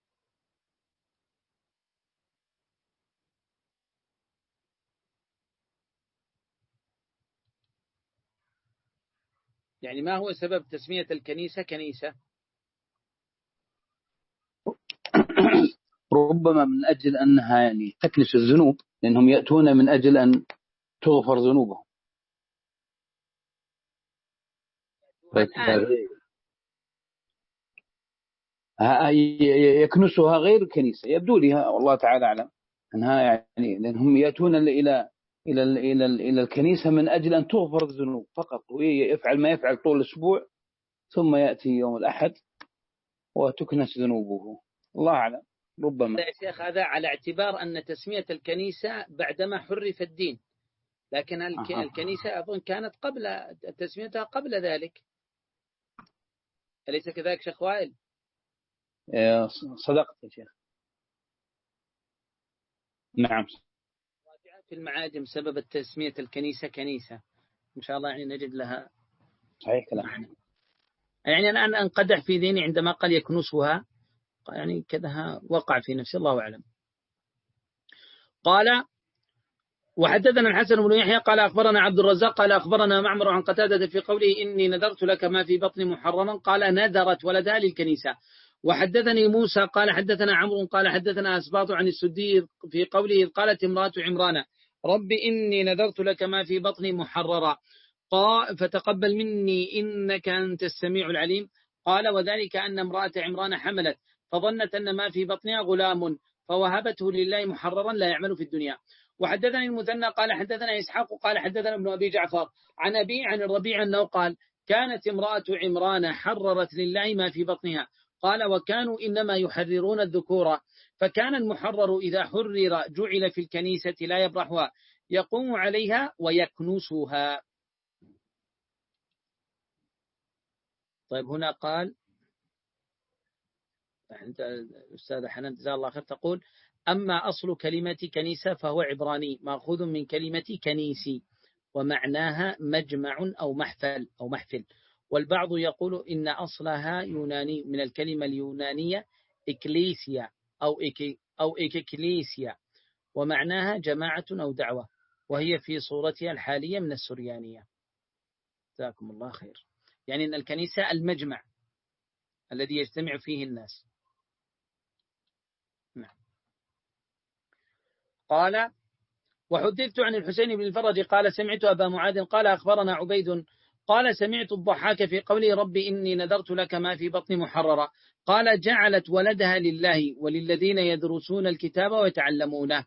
يعني ما هو سبب تسمية الكنيسة كنيسة؟ ربما من أجل أنها يعني تكنس الذنوب، لأنهم يأتون من أجل أن تغفر ذنوبهم. يكنسها غير الكنيسة يبدو لها والله تعالى أعلم أنها يعني لأنهم يأتون إلى إلى إلى إلى الكنيسة من أجل أن تغفر الذنوب فقط، ويفعل ما يفعل طول الأسبوع ثم يأتي يوم الأحد وتكنس ذنوبه، الله أعلم. ربما يا شيخ هذا على اعتبار أن تسمية الكنيسة بعدما حرف الدين، لكن الكنيسة أظن كانت قبل تسميتها قبل ذلك. أليس كذلك شيخ وائل؟ صدقت يا شيخ. نعم. في المعاجم سبب التسمية الكنيسة كنيسة، إن شاء الله يعني نجد لها صحيح كلام. يعني أنا أنا انقدح في ذهني عندما قال يكنسها، يعني كذا وقع في نفسي، الله أعلم. قال وحدثنا الحسن بن يحيى قال أخبرنا عبد الرزاق قال أخبرنا معمر عن قتادة في قوله إني نذرت لك ما في بطني محررا، قال نذرت ولدها للكنيسة. وحدثني موسى قال حدثنا عمرو قال حدثنا أسباط عن السدي في قوله قالت امرأة عمران رب إني نذرت لك ما في بطني محررا قال فتقبل مني إنك أنت السميع العليم. قال وذلك أن امرأة عمران حملت فظنت أن ما في بطنها غلام فوهبته لله محررا لا يعمل في الدنيا. وحدثني المثنى قال حدثنا إسحاق قال حدثنا ابن أبي جعفر عن أبي عن الربيع أنه قال كانت امرأة عمران حررت لله ما في بطنها، قال وكانوا إنما يحررون الذكور، فكان المحرر إذا حرر جعل في الكنيسة لا يبرحها يقوم عليها ويكنسها. طيب هنا قال أنت أستاذ حنان جزاه الله خير تقول أما أصل كلمة كنيسة فهو عبراني مأخوذ من كلمة كنيسي ومعناها مجمع أو محفل أو محفل، والبعض يقول إن أصلها يوناني من الكلمة اليونانية إكليسيا أو إكي أو إكليسيا ومعناها جماعة أو دعوة، وهي في صورتها الحالية من السريانية. جزاكم الله خير. يعني أن الكنيسة المجمع الذي يجتمع فيه الناس. نعم. قال وحدثت عن الحسين بن الفرج قال سمعت أبا معاذ قال أخبرنا عبيد قال سمعت الضحاك في قوله ربي إني نذرت لك ما في بطني محررا، قال جعلت ولدها لله وللذين يدرسون الكتاب ويتعلمونه.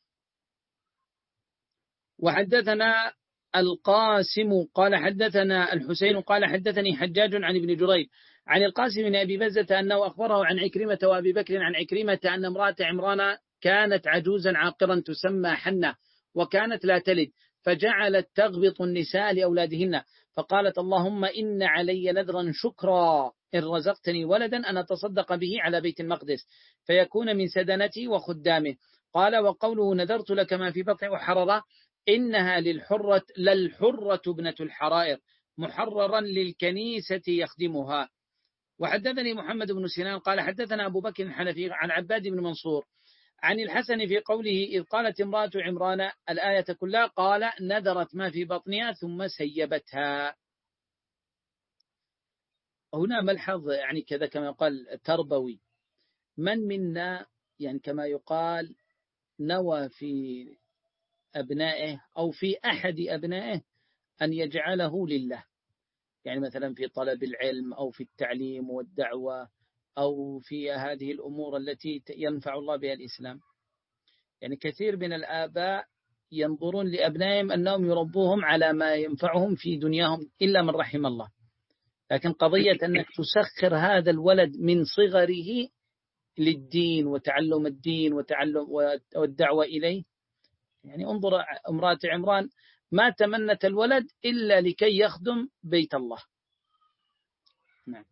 وحدثنا القاسم قال حدثنا الحسين قال حدثني حجاج عن ابن جريج عن القاسم بن أبي بزة أنه أخبره عن عكرمة وأبي بكر عن عكرمة أن امرأة عمران كانت عجوزا عاقرا تسمى حنة وكانت لا تلد، فجعلت تغبط النساء لأولادهن، فقالت اللهم إن علي نذرا شكرا إن رزقتني ولدا أن أتصدق به على بيت المقدس فيكون من سدنتي وخدامه. قال وقوله نذرت لك ما في بطني محررة إنها للحرة للحرة ابنة الحرائر محررا للكنيسة يخدمها. وحدثني محمد بن سنان قال حدثنا أبو بكر الحنفي عن عباد بن منصور عن الحسن في قوله إذ قالت امرأة عمران الآية كلها قال نذرت ما في بطنها ثم سيبتها. هنا ملحظ يعني كذا كما يقال تربوي، من منا يعني كما يقال نوى في أبنائه أو في أحد أبنائه أن يجعله لله، يعني مثلا في طلب العلم أو في التعليم والدعوة أو في هذه الأمور التي ينفع الله بها الإسلام. يعني كثير من الآباء ينظرون لأبنائهم أنهم يربوهم على ما ينفعهم في دنياهم إلا من رحم الله، لكن قضية أنك تسخر هذا الولد من صغره للدين وتعلم الدين وتعلم والدعوة إليه. يعني انظر امرأة عمران ما تمنت الولد إلا لكي يخدم بيت الله. نعم.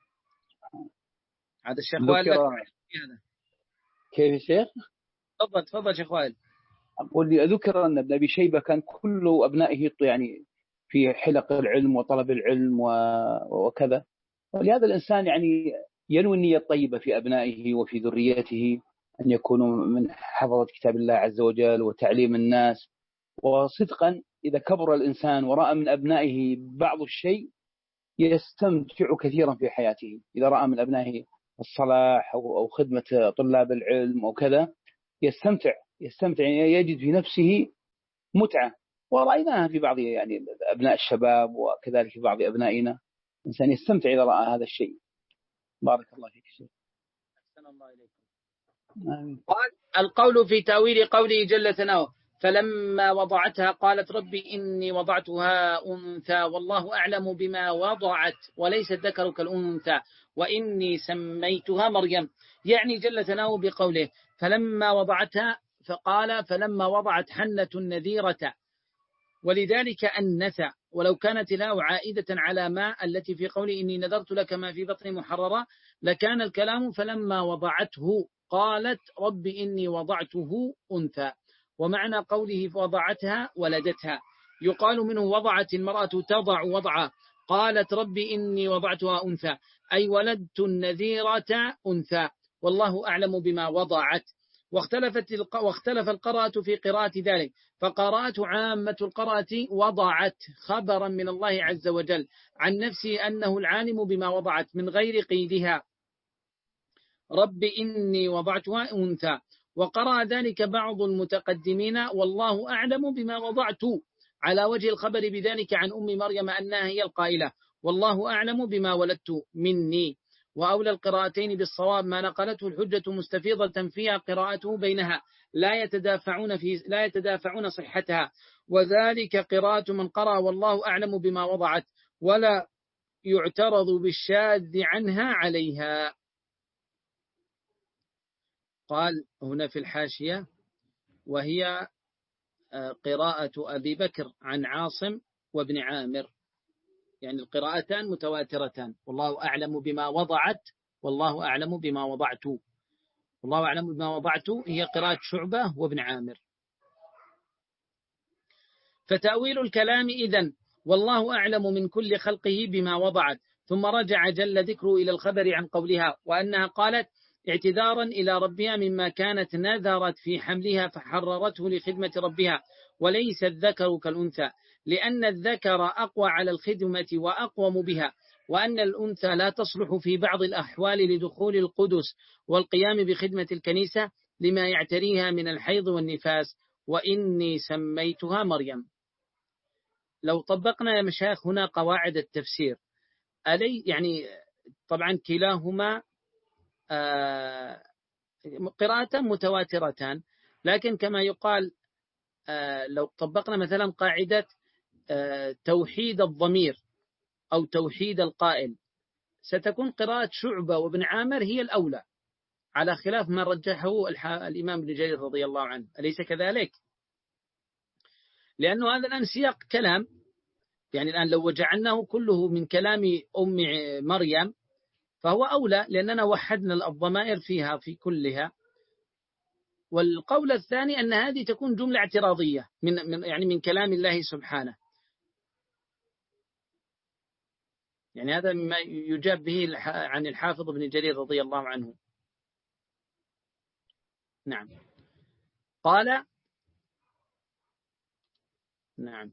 هذا الشيخ وائل لك كيف يا شيخ؟ تفضل تفضل شيخ وائل. أقول لي أذكر أن ابن أبي شيبة كان كل أبنائه يعني في حلق العلم وطلب العلم وكذا، ولهذا الإنسان يعني ينوي النية الطيبة في أبنائه وفي ذريته أن يكونوا من حفظة كتاب الله عز وجل وتعليم الناس. وصدقا إذا كبر الإنسان ورأى من أبنائه بعض الشيء يستمتع كثيرا في حياته، إذا رأى من أبنائه الصلاح أو خدمة طلاب العلم أو كذا يستمتع يستمتع يعني يجد في نفسه متعة. ورأيناها في بعض يعني أبناء الشباب وكذلك في بعض أبنائنا، الإنسان يستمتع إذا رأى هذا الشيء. بارك الله فيك شيخ. أحسن الله إليكم. قال القول في تأويل قوله جل ثناؤه فلما وضعتها قالت ربي إني وضعتها أنثى والله أعلم بما وضعت وليس الذكر كالأنثى وإني سميتها مريم. يعني جل ثناؤه بقوله فلما وضعتها، فقال فلما وضعت حنة النذيرة، ولذلك أنثى ولو كانت الهاء عائدة على ما التي في قولي إني نذرت لك ما في بطني محررا لكان الكلام فلما وضعته قالت رب إني وضعته أنثى، ومعنى قوله وضعتها ولدتها. يقال منه وضعت المرأة تضع وضعا، قالت رب إني وضعتها أنثى أي ولدت النذيرة أنثى، والله أعلم بما وضعت. واختلفت واختلف القراءة في قراءة ذلك، فقراءة عامة القراءة وضعت خبرا من الله عز وجل عن نفسه أنه العالم بما وضعت من غير قيدها، رب إني وضعتها أنثى. وقرأ ذلك بعض المتقدمين والله أعلم بما وضعت على وجه الخبر بذلك عن أم مريم أنها هي القائلة والله أعلم بما ولدت مني. وأولى القراءتين بالصواب ما نقلته الحجة مستفيضة فيها قراءته بينها لا يتدافعون في لا يتدافعون صحتها، وذلك قراءة من قرأ والله أعلم بما وضعت ولا يعترض بالشاذ عنها عليها. قال هنا في الحاشية وهي قراءة أبي بكر عن عاصم وابن عامر، يعني القراءتان متواترتان، والله أعلم بما وضعت والله أعلم بما وضعت. والله أعلم بما وضعت هي قراءة شعبة وابن عامر. فتأويل الكلام إذن والله أعلم من كل خلقه بما وضعت، ثم رجع جل ذكره إلى الخبر عن قولها وأنها قالت اعتذارا إلى ربها مما كانت نذرت في حملها فحررته لخدمة ربها، وليس الذكر كالأنثى، لأن الذكر أقوى على الخدمة وأقوم بها، وأن الأنثى لا تصلح في بعض الأحوال لدخول القدس والقيام بخدمة الكنيسة لما يعتريها من الحيض والنفاس. وإني سميتها مريم. لو طبقنا يا مشايخ هنا قواعد التفسير ألي يعني طبعا كلاهما آه قراءة متواترتان، لكن كما يقال آه لو طبقنا مثلا قاعدة آه توحيد الضمير أو توحيد القائل ستكون قراءة شعبة وابن عامر هي الأولى على خلاف ما رجحه الإمام ابن جرير رضي الله عنه، أليس كذلك؟ لأنه هذا الآن سياق كلام، يعني الآن لو جعلناه كله من كلام أم مريم فهو أولى لأننا وحدنا الضمائر فيها في كلها. والقول الثاني أن هذه تكون جملة اعتراضية من, من يعني من كلام الله سبحانه، يعني هذا ما يجاب به عن الحافظ ابن جرير رضي الله عنه. نعم قال نعم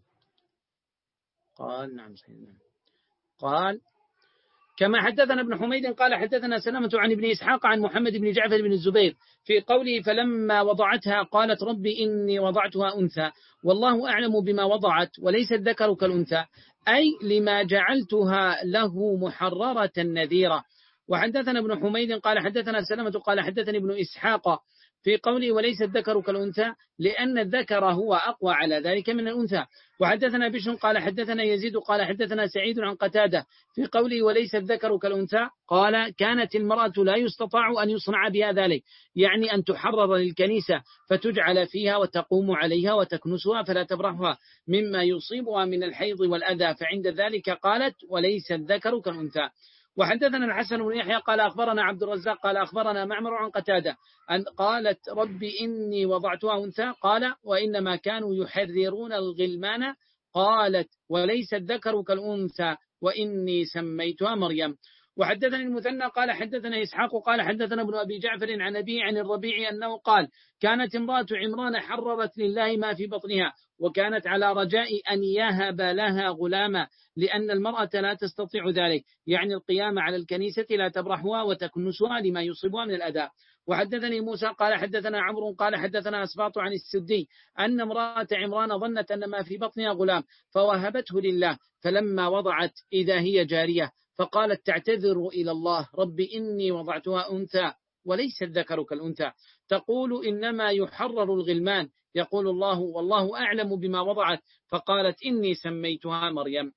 قال نعم سيدنا قال كما حدثنا ابن حميد قال حدثنا سلمة عن ابن إسحاق عن محمد بن جعفر بن الزبير في قوله فلما وضعتها قالت رب إني وضعتها أنثى والله أعلم بما وضعت وليس الذكر كالأنثى، أي لما جعلتها له محررة نذيرة. وحدثنا ابن حميد قال حدثنا سلمة قال حدثني ابن إسحاق في قوله وليس الذكر كالأنثى لأن الذكر هو أقوى على ذلك من الأنثى. وحدثنا بشر قال حدثنا يزيد قال حدثنا سعيد عن قتادة في قوله وليس الذكر كالأنثى قال كانت المرأة لا يستطاع أن يصنع بها ذلك، يعني أن تحرر للكنيسة فتجعل فيها وتقوم عليها وتكنسها فلا تبرحها مما يصيبها من الحيض والأذى، فعند ذلك قالت وليس الذكر كالأنثى. وحدثنا الحسن بن يحيى قال أخبرنا عبد الرزاق قال أخبرنا معمر عن قتادة أن قالت رب إني وضعتها أنثى قال وإنما كانوا يحررون الغلمان قالت وليس الذكر كالأنثى وإني سميتها مريم. وحدثني المثنى قال حدثنا إسحاق قال حدثنا ابن أبي جعفر عن أبي عن الربيع أنه قال كانت امرأة عمران حررت لله ما في بطنها وكانت على رجاء أن يهب لها غلاما لأن المرأة لا تستطيع ذلك، يعني القيام على الكنيسة لا تبرحها وتكنسها لما يصيبها من الأذى. وحدثني موسى قال حدثنا عمرو قال حدثنا أسباط عن السدي أن امرأة عمران ظنت أن ما في بطنها غلام فوهبته لله فلما وضعت إذا هي جارية فقالت تعتذر إلى الله رب إني وضعتها أنثى وليس الذكر كالأنثى، تقول إنما يحرر الغلمان، يقول الله والله أعلم بما وضعت فقالت إني سميتها مريم.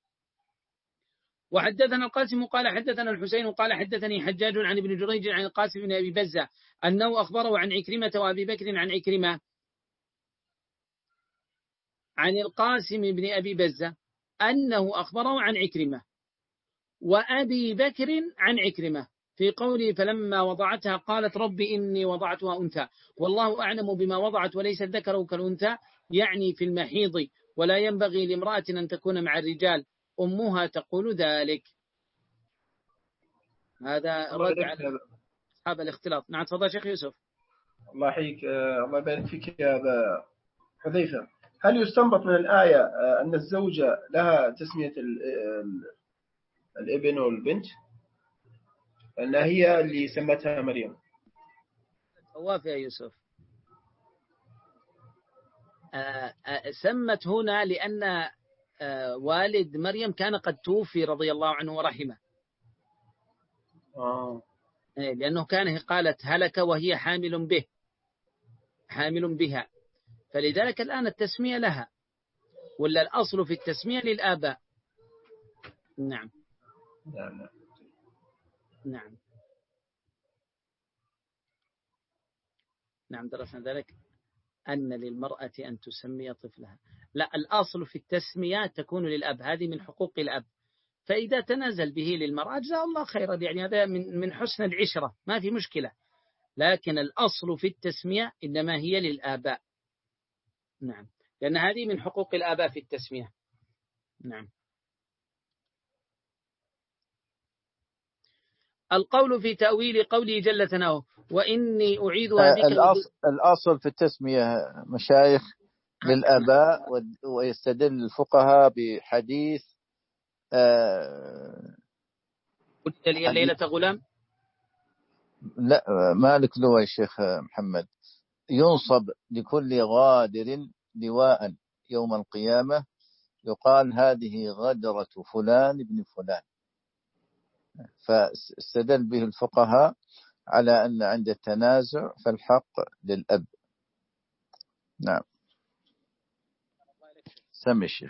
وحدثنا القاسم قال حدثنا الحسين قال حدثني حجاج عن ابن جريج عن القاسم بن أبي بزة أنه أخبره عن عكرمة وأبي بكر عن عكرمة عن القاسم بن أبي بزة أنه أخبره عن عكرمة، وأبي بكر عن عكرمة في قوله فلما وضعتها قالت رب إني وضعتها أنثى والله أعلم بما وضعت وليس الذكر كالأنثى، يعني في المحيض، ولا ينبغي لامرأة أن تكون مع الرجال، أمها تقول ذلك. هذا رد على أصحاب الاختلاط. نعم تفضل شيخ يوسف. الله يحييك، الله يبارك فيك يا أبا حذيفة. هل يستنبط من الآية أن الزوجة لها تسمية الابن والبنت، أن هي اللي سمتها مريم؟ وافي يا يوسف. آآ آآ سمت هنا لأن والد مريم كان قد توفي رضي الله عنه ورحمه. آه. لأنه كان قالت هلك وهي حامل به حامل بها، فلذلك الآن التسمية لها، ولا الأصل في التسمية للآباء. نعم نعم نعم نعم درسنا ذلك أن للمرأة أن تسمي طفلها. لا، الأصل في التسمية تكون للأب، هذه من حقوق الأب، فإذا تنازل به للمرأة جزاه الله خيرا، يعني هذا من من حسن العشرة، ما في مشكلة، لكن الأصل في التسمية إنما هي للآباء. نعم، لأن هذه من حقوق الآباء في التسمية. نعم. القول في تأويل قوله جل ثناؤه وإني أعيدها بك. الأصل, الأصل في التسمية مشايخ للآباء، ويستدل الفقهاء بحديث آه قلت لي الليلة غلام. لا مالك له يا شيخ محمد، ينصب لكل غادر لواء يوم القيامة يقال هذه غدرة فلان ابن فلان، فاستدل به الفقهاء على أن عند التنازع فالحق للأب. نعم سمي الشيخ.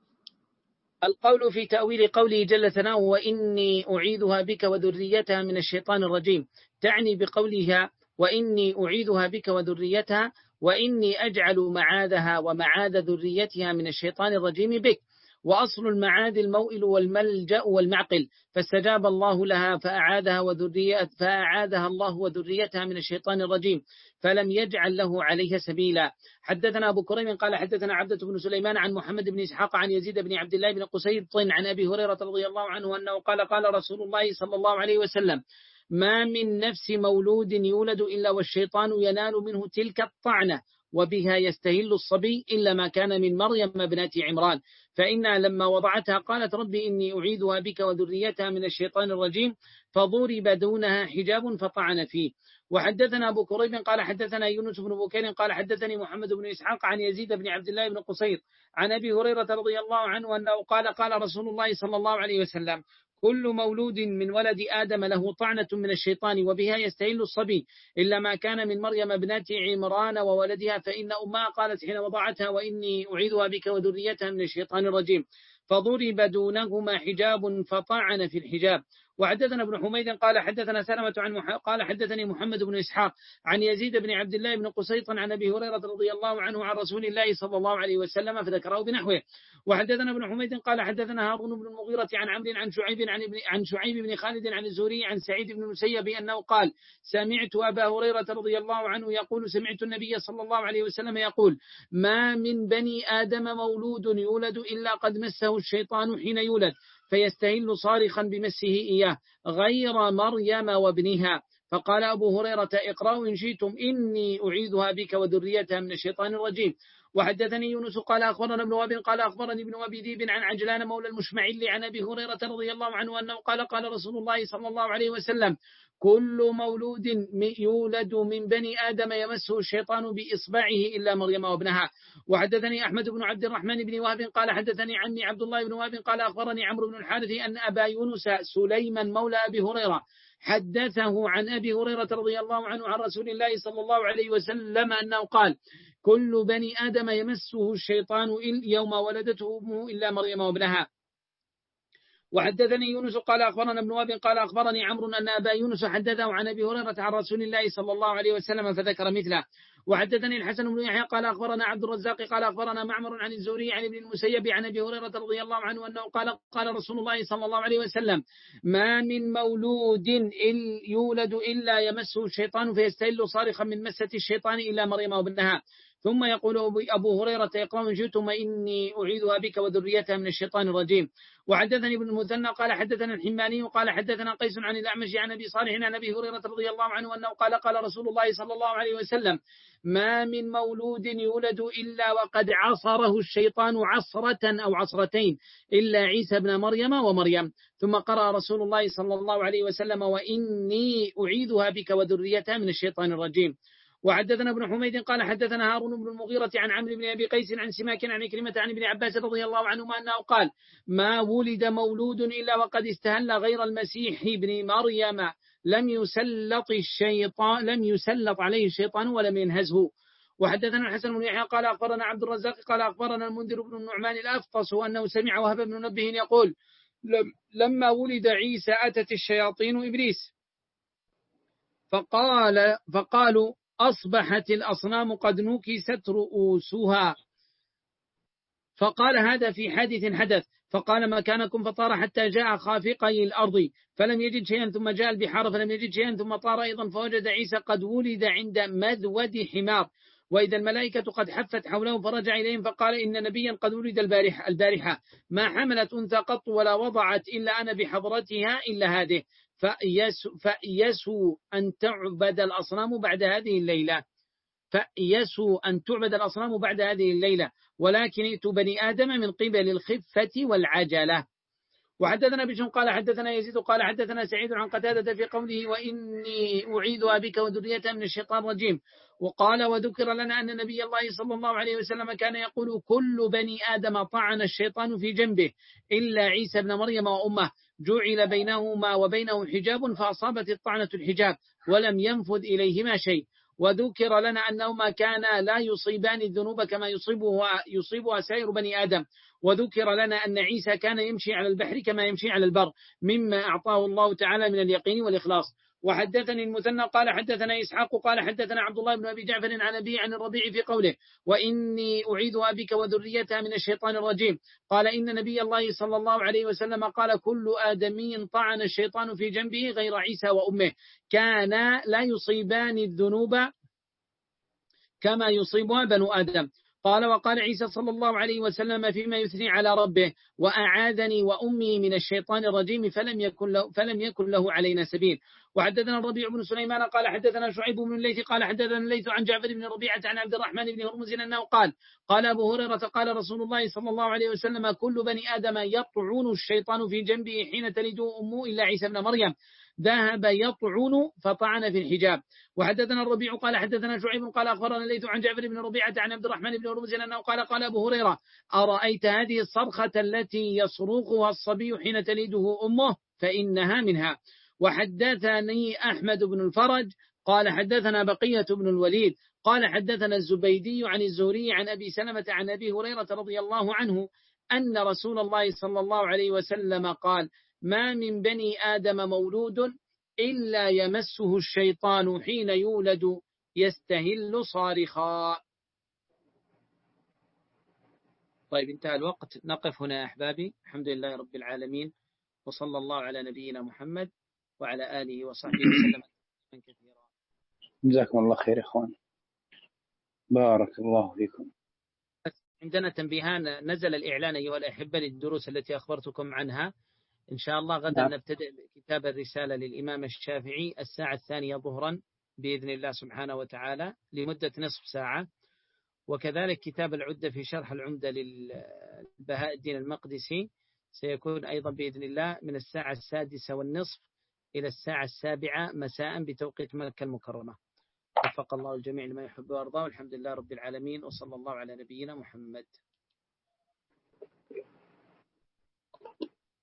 القول في تأويل قوله جل ثناؤه وإني أعيذها بك وذريتها من الشيطان الرجيم، تعني بقولها وإني أعيذها بك وذريتها وإني أجعل معاذها ومعاذ ذريتها من الشيطان الرجيم بك، وأصل المعاذ الموئل والملجأ والمعقل، فاستجاب الله لها فأعاذها وذرية فأعاذها الله وذريتها من الشيطان الرجيم، فلم يجعل له عليها سبيلا. حدثنا أبو كريم قال حدثنا عبدة بن سليمان عن محمد بن إسحاق عن يزيد بن عبد الله بن قسيط عن أبي هريرة رضي الله عنه أنه قال قال رسول الله صلى الله عليه وسلم ما من نفس مولود يولد إلا والشيطان ينال منه تلك الطعنة وبها يستهل الصبي إلا ما كان من مريم ابنة عمران، فإنها لما وضعتها قالت ربي إني أعيذها بك وذريتها من الشيطان الرجيم، فضرب دونها حجاب فطعن فيه. وحدثنا أبو كريب قال حدثنا يونس بن بكير قال حدثني محمد بن إسحاق عن يزيد بن عبد الله بن قصير عن أبي هريرة رضي الله عنه أنه قال قال رسول الله صلى الله عليه وسلم كل مولود من ولد آدم له طعنة من الشيطان وبها يستهل الصبي إلا ما كان من مريم ابنة عمران وولدها، فإن أمها قالت حين وضعتها وإني أعيذها بك وذريتها من الشيطان الرجيم، فضرب دونهما حجاب فطعن في الحجاب. وحدثنا ابن حميد قال حدثنا سلمة عن مح... قال حدثني محمد بن إسحاق عن يزيد بن عبد الله بن قسيط عن أبي هريرة رضي الله عنه عن رسول الله صلى الله عليه وسلم فذكره بنحوه. وحدثنا ابن حميد قال حدثنا هارون بن المغيرة عن عمرو عن شعيب عن ابن عن شعيب بن خالد عن الزهري عن سعيد بن المسيب أنه قال سمعت أبا هريرة رضي الله عنه يقول سمعت النبي صلى الله عليه وسلم يقول ما من بني آدم مولود يولد إلا قد مسه الشيطان حين يولد فيستهل صارخا بمسه إياه غير مريم وابنها، فقال أبو هريرة اقرأوا إن شئتم إني أعيذها بك وذريتها من الشيطان الرجيم. وحدثني يونس قال أخبرنا ابن وهب قال أخبرني ابن أبي ذئب عن عجلان مولى المشمعل عن أبي هريرة رضي الله عنه أنه قال قال رسول الله صلى الله عليه وسلم كل مولود يولد من بني آدم يمسه الشيطان بإصبعه إلا مريم وابنها. وحدثني أحمد بن عبد الرحمن بن وهب قال حدثني عني عبد الله بن وهب قال أخبرني عمرو بن الحارث أن أبا يونس سليمان مولى أبي هريرة حدثه عن أبي هريرة رضي الله عنه عن رسول الله صلى الله عليه وسلم أنه قال كل بني آدم يمسه الشيطان يوم ولدته أمه إلا مريم وابنها. وحدثني يونس قال أخبرنا ابن وهب قال أخبرني عمرو أن أبا يونس حدثه عن أبي هريرة عن رسول الله صلى الله عليه وسلم فذكر مثله. وحدثني الحسن بن يحيى قال أخبرنا عبد الرزاق قال أخبرنا معمر عن الزهري عن ابن المسيب عن أبي هريرة رضي الله عنه أنه قال قال رسول الله صلى الله عليه وسلم ما من مولود يولد إلا يمسه الشيطان فيستهل صارخا من مسة الشيطان إلا مريم وابنها. ثم يقول أبو هريرة يقرأ جئتم إني أعيذها بك وذريتها من الشيطان الرجيم. وحدثني ابن المثنى قال حدثنا الحماني قال حدثنا قيس عن الأعمش عن أبي صالح عن أبي هريرة رضي الله عنه أنه قال قال رسول الله صلى الله عليه وسلم ما من مولود يولد إلا وقد عصره الشيطان عصرة أو عصرتين إلا عيسى بن مريم ومريم. ثم قرأ رسول الله صلى الله عليه وسلم وإني أعيذها بك وذريتها من الشيطان الرجيم. وحدثنا ابن حميد قال حدثنا هارون بن المغيرة عن عمرو بن أبي قيس عن سماك عن كلمة عن ابن عباس رضي الله عنهما أنه قال ما ولد مولود إلا وقد استهل غير المسيح ابن مريم لم يسلط الشيطان لم يسلط عليه الشيطان ولم ينهزه. وحدثنا الحسن بن يحيى قال أخبرنا عبد الرزاق قال أخبرنا المنذر بن النعمان الأفطس أنه سمع وهب بن منبه يقول لما ولد عيسى أتت الشياطين إبليس فقال فقالوا أصبحت الأصنام قد نكست رؤوسها، فقال هذا في حادث حدث، فقال مكانكم فطار حتى جاء خافقي الأرض فلم يجد شيئا ثم جاء البحار فلم يجد شيئا ثم طار أيضا فوجد عيسى قد ولد عند مذود حمار وإذا الملائكة قد حفت حوله فرجع إليهم فقال إن نبيا قد ولد البارحة, البارحة ما حملت أنثى قط ولا وضعت إلا أنا بحضرتها إلا هذه فأيسوا أن تعبد الأصنام بعد هذه الليلة فأيسوا أن تعبد الأصنام بعد هذه الليلة ولكن ائتوا بني آدم من قبل الخفة والعجلة. وحدثنا بشر قال حدثنا يزيد قال حدثنا سعيد عن قتادة في قوله وإني أعيذها بك وذريتها من الشيطان الرجيم. وقال وذكر لنا أن نبي الله صلى الله عليه وسلم كان يقول كل بني آدم طعن الشيطان في جنبه إلا عيسى بن مريم وأمه جعل بينهما وبينه حجاب فأصابت الطعنة الحجاب ولم ينفذ إليهما شيء. وذكر لنا أنهما كانا لا يصيبان الذنوب كما يصيبها, يصيبها سائر بني آدم. وذكر لنا أن عيسى كان يمشي على البحر كما يمشي على البر مما أعطاه الله تعالى من اليقين والإخلاص. وحدثني المثنى قال حدثنا إسحاق قال حدثنا عبد الله بن أبي جعفر عن أبي عن الربيع في قوله وإني أعيذها بك وذريتها من الشيطان الرجيم قال إن نبي الله صلى الله عليه وسلم قال كل آدمي طعن الشيطان في جنبه غير عيسى وأمه كان لا يصيبان الذنوب كما يصيبها بنو آدم. قال وقال عيسى صلى الله عليه وسلم فيما يثني على ربه وأعاذني وأمي من الشيطان الرجيم فلم يكن له, فلم يكن له علينا سبيل. وحدثنا الربيع بن سليمان قال حدثنا شعيب بن الليث قال حدثنا الليث عن جعفر بن ربيعة عن عبد الرحمن بن هرمز أنه قال قال أبو هريرة قال رسول الله صلى الله عليه وسلم كل بني آدم يطعن الشيطان في جنبه حين تلده أمه إلا عيسى بن مريم ذهب يطعن فطعن في الحجاب. وحدثنا الربيع قال حدثنا شعيب قال أخبرنا الليث عن جعفر بن ربيعة عن عبد الرحمن بن هرمز أنه قال قال أبو هريرة أرأيت هذه الصرخة التي يصرخها الصبي حين تلده أمه فإنها منها. وحدثني أحمد بن الفرج قال حدثنا بقية بن الوليد قال حدثنا الزبيدي عن الزهري عن أبي سلمة عن أبي هريرة رضي الله عنه أن رسول الله صلى الله عليه وسلم قال ما من بني آدم مولود إلا يمسه الشيطان حين يولد يستهل صارخا. طيب انتهى الوقت، نقف هنا يا أحبابي. الحمد لله رب العالمين وصلى الله على نبينا محمد وعلى آله وصحبه وسلم كثيرا. جزاكم الله خير يا إخوان، بارك الله فيكم. عندنا تنبيهان، نزل الإعلان أيها الأحبة للدروس التي أخبرتكم عنها. إن شاء الله غدا نعم. نبتدئ كتاب الرسالة للإمام الشافعي الساعة الثانية ظهرا بإذن الله سبحانه وتعالى لمدة نصف ساعة، وكذلك كتاب العدة في شرح العمدة للبهاء الدين المقدسي سيكون أيضا بإذن الله من الساعة السادسة والنصف إلى الساعة السابعة مساء بتوقيت مكة المكرمة. وفق الله الجميع لما يحب ويرضى، والحمد لله رب العالمين وصلى الله على نبينا محمد.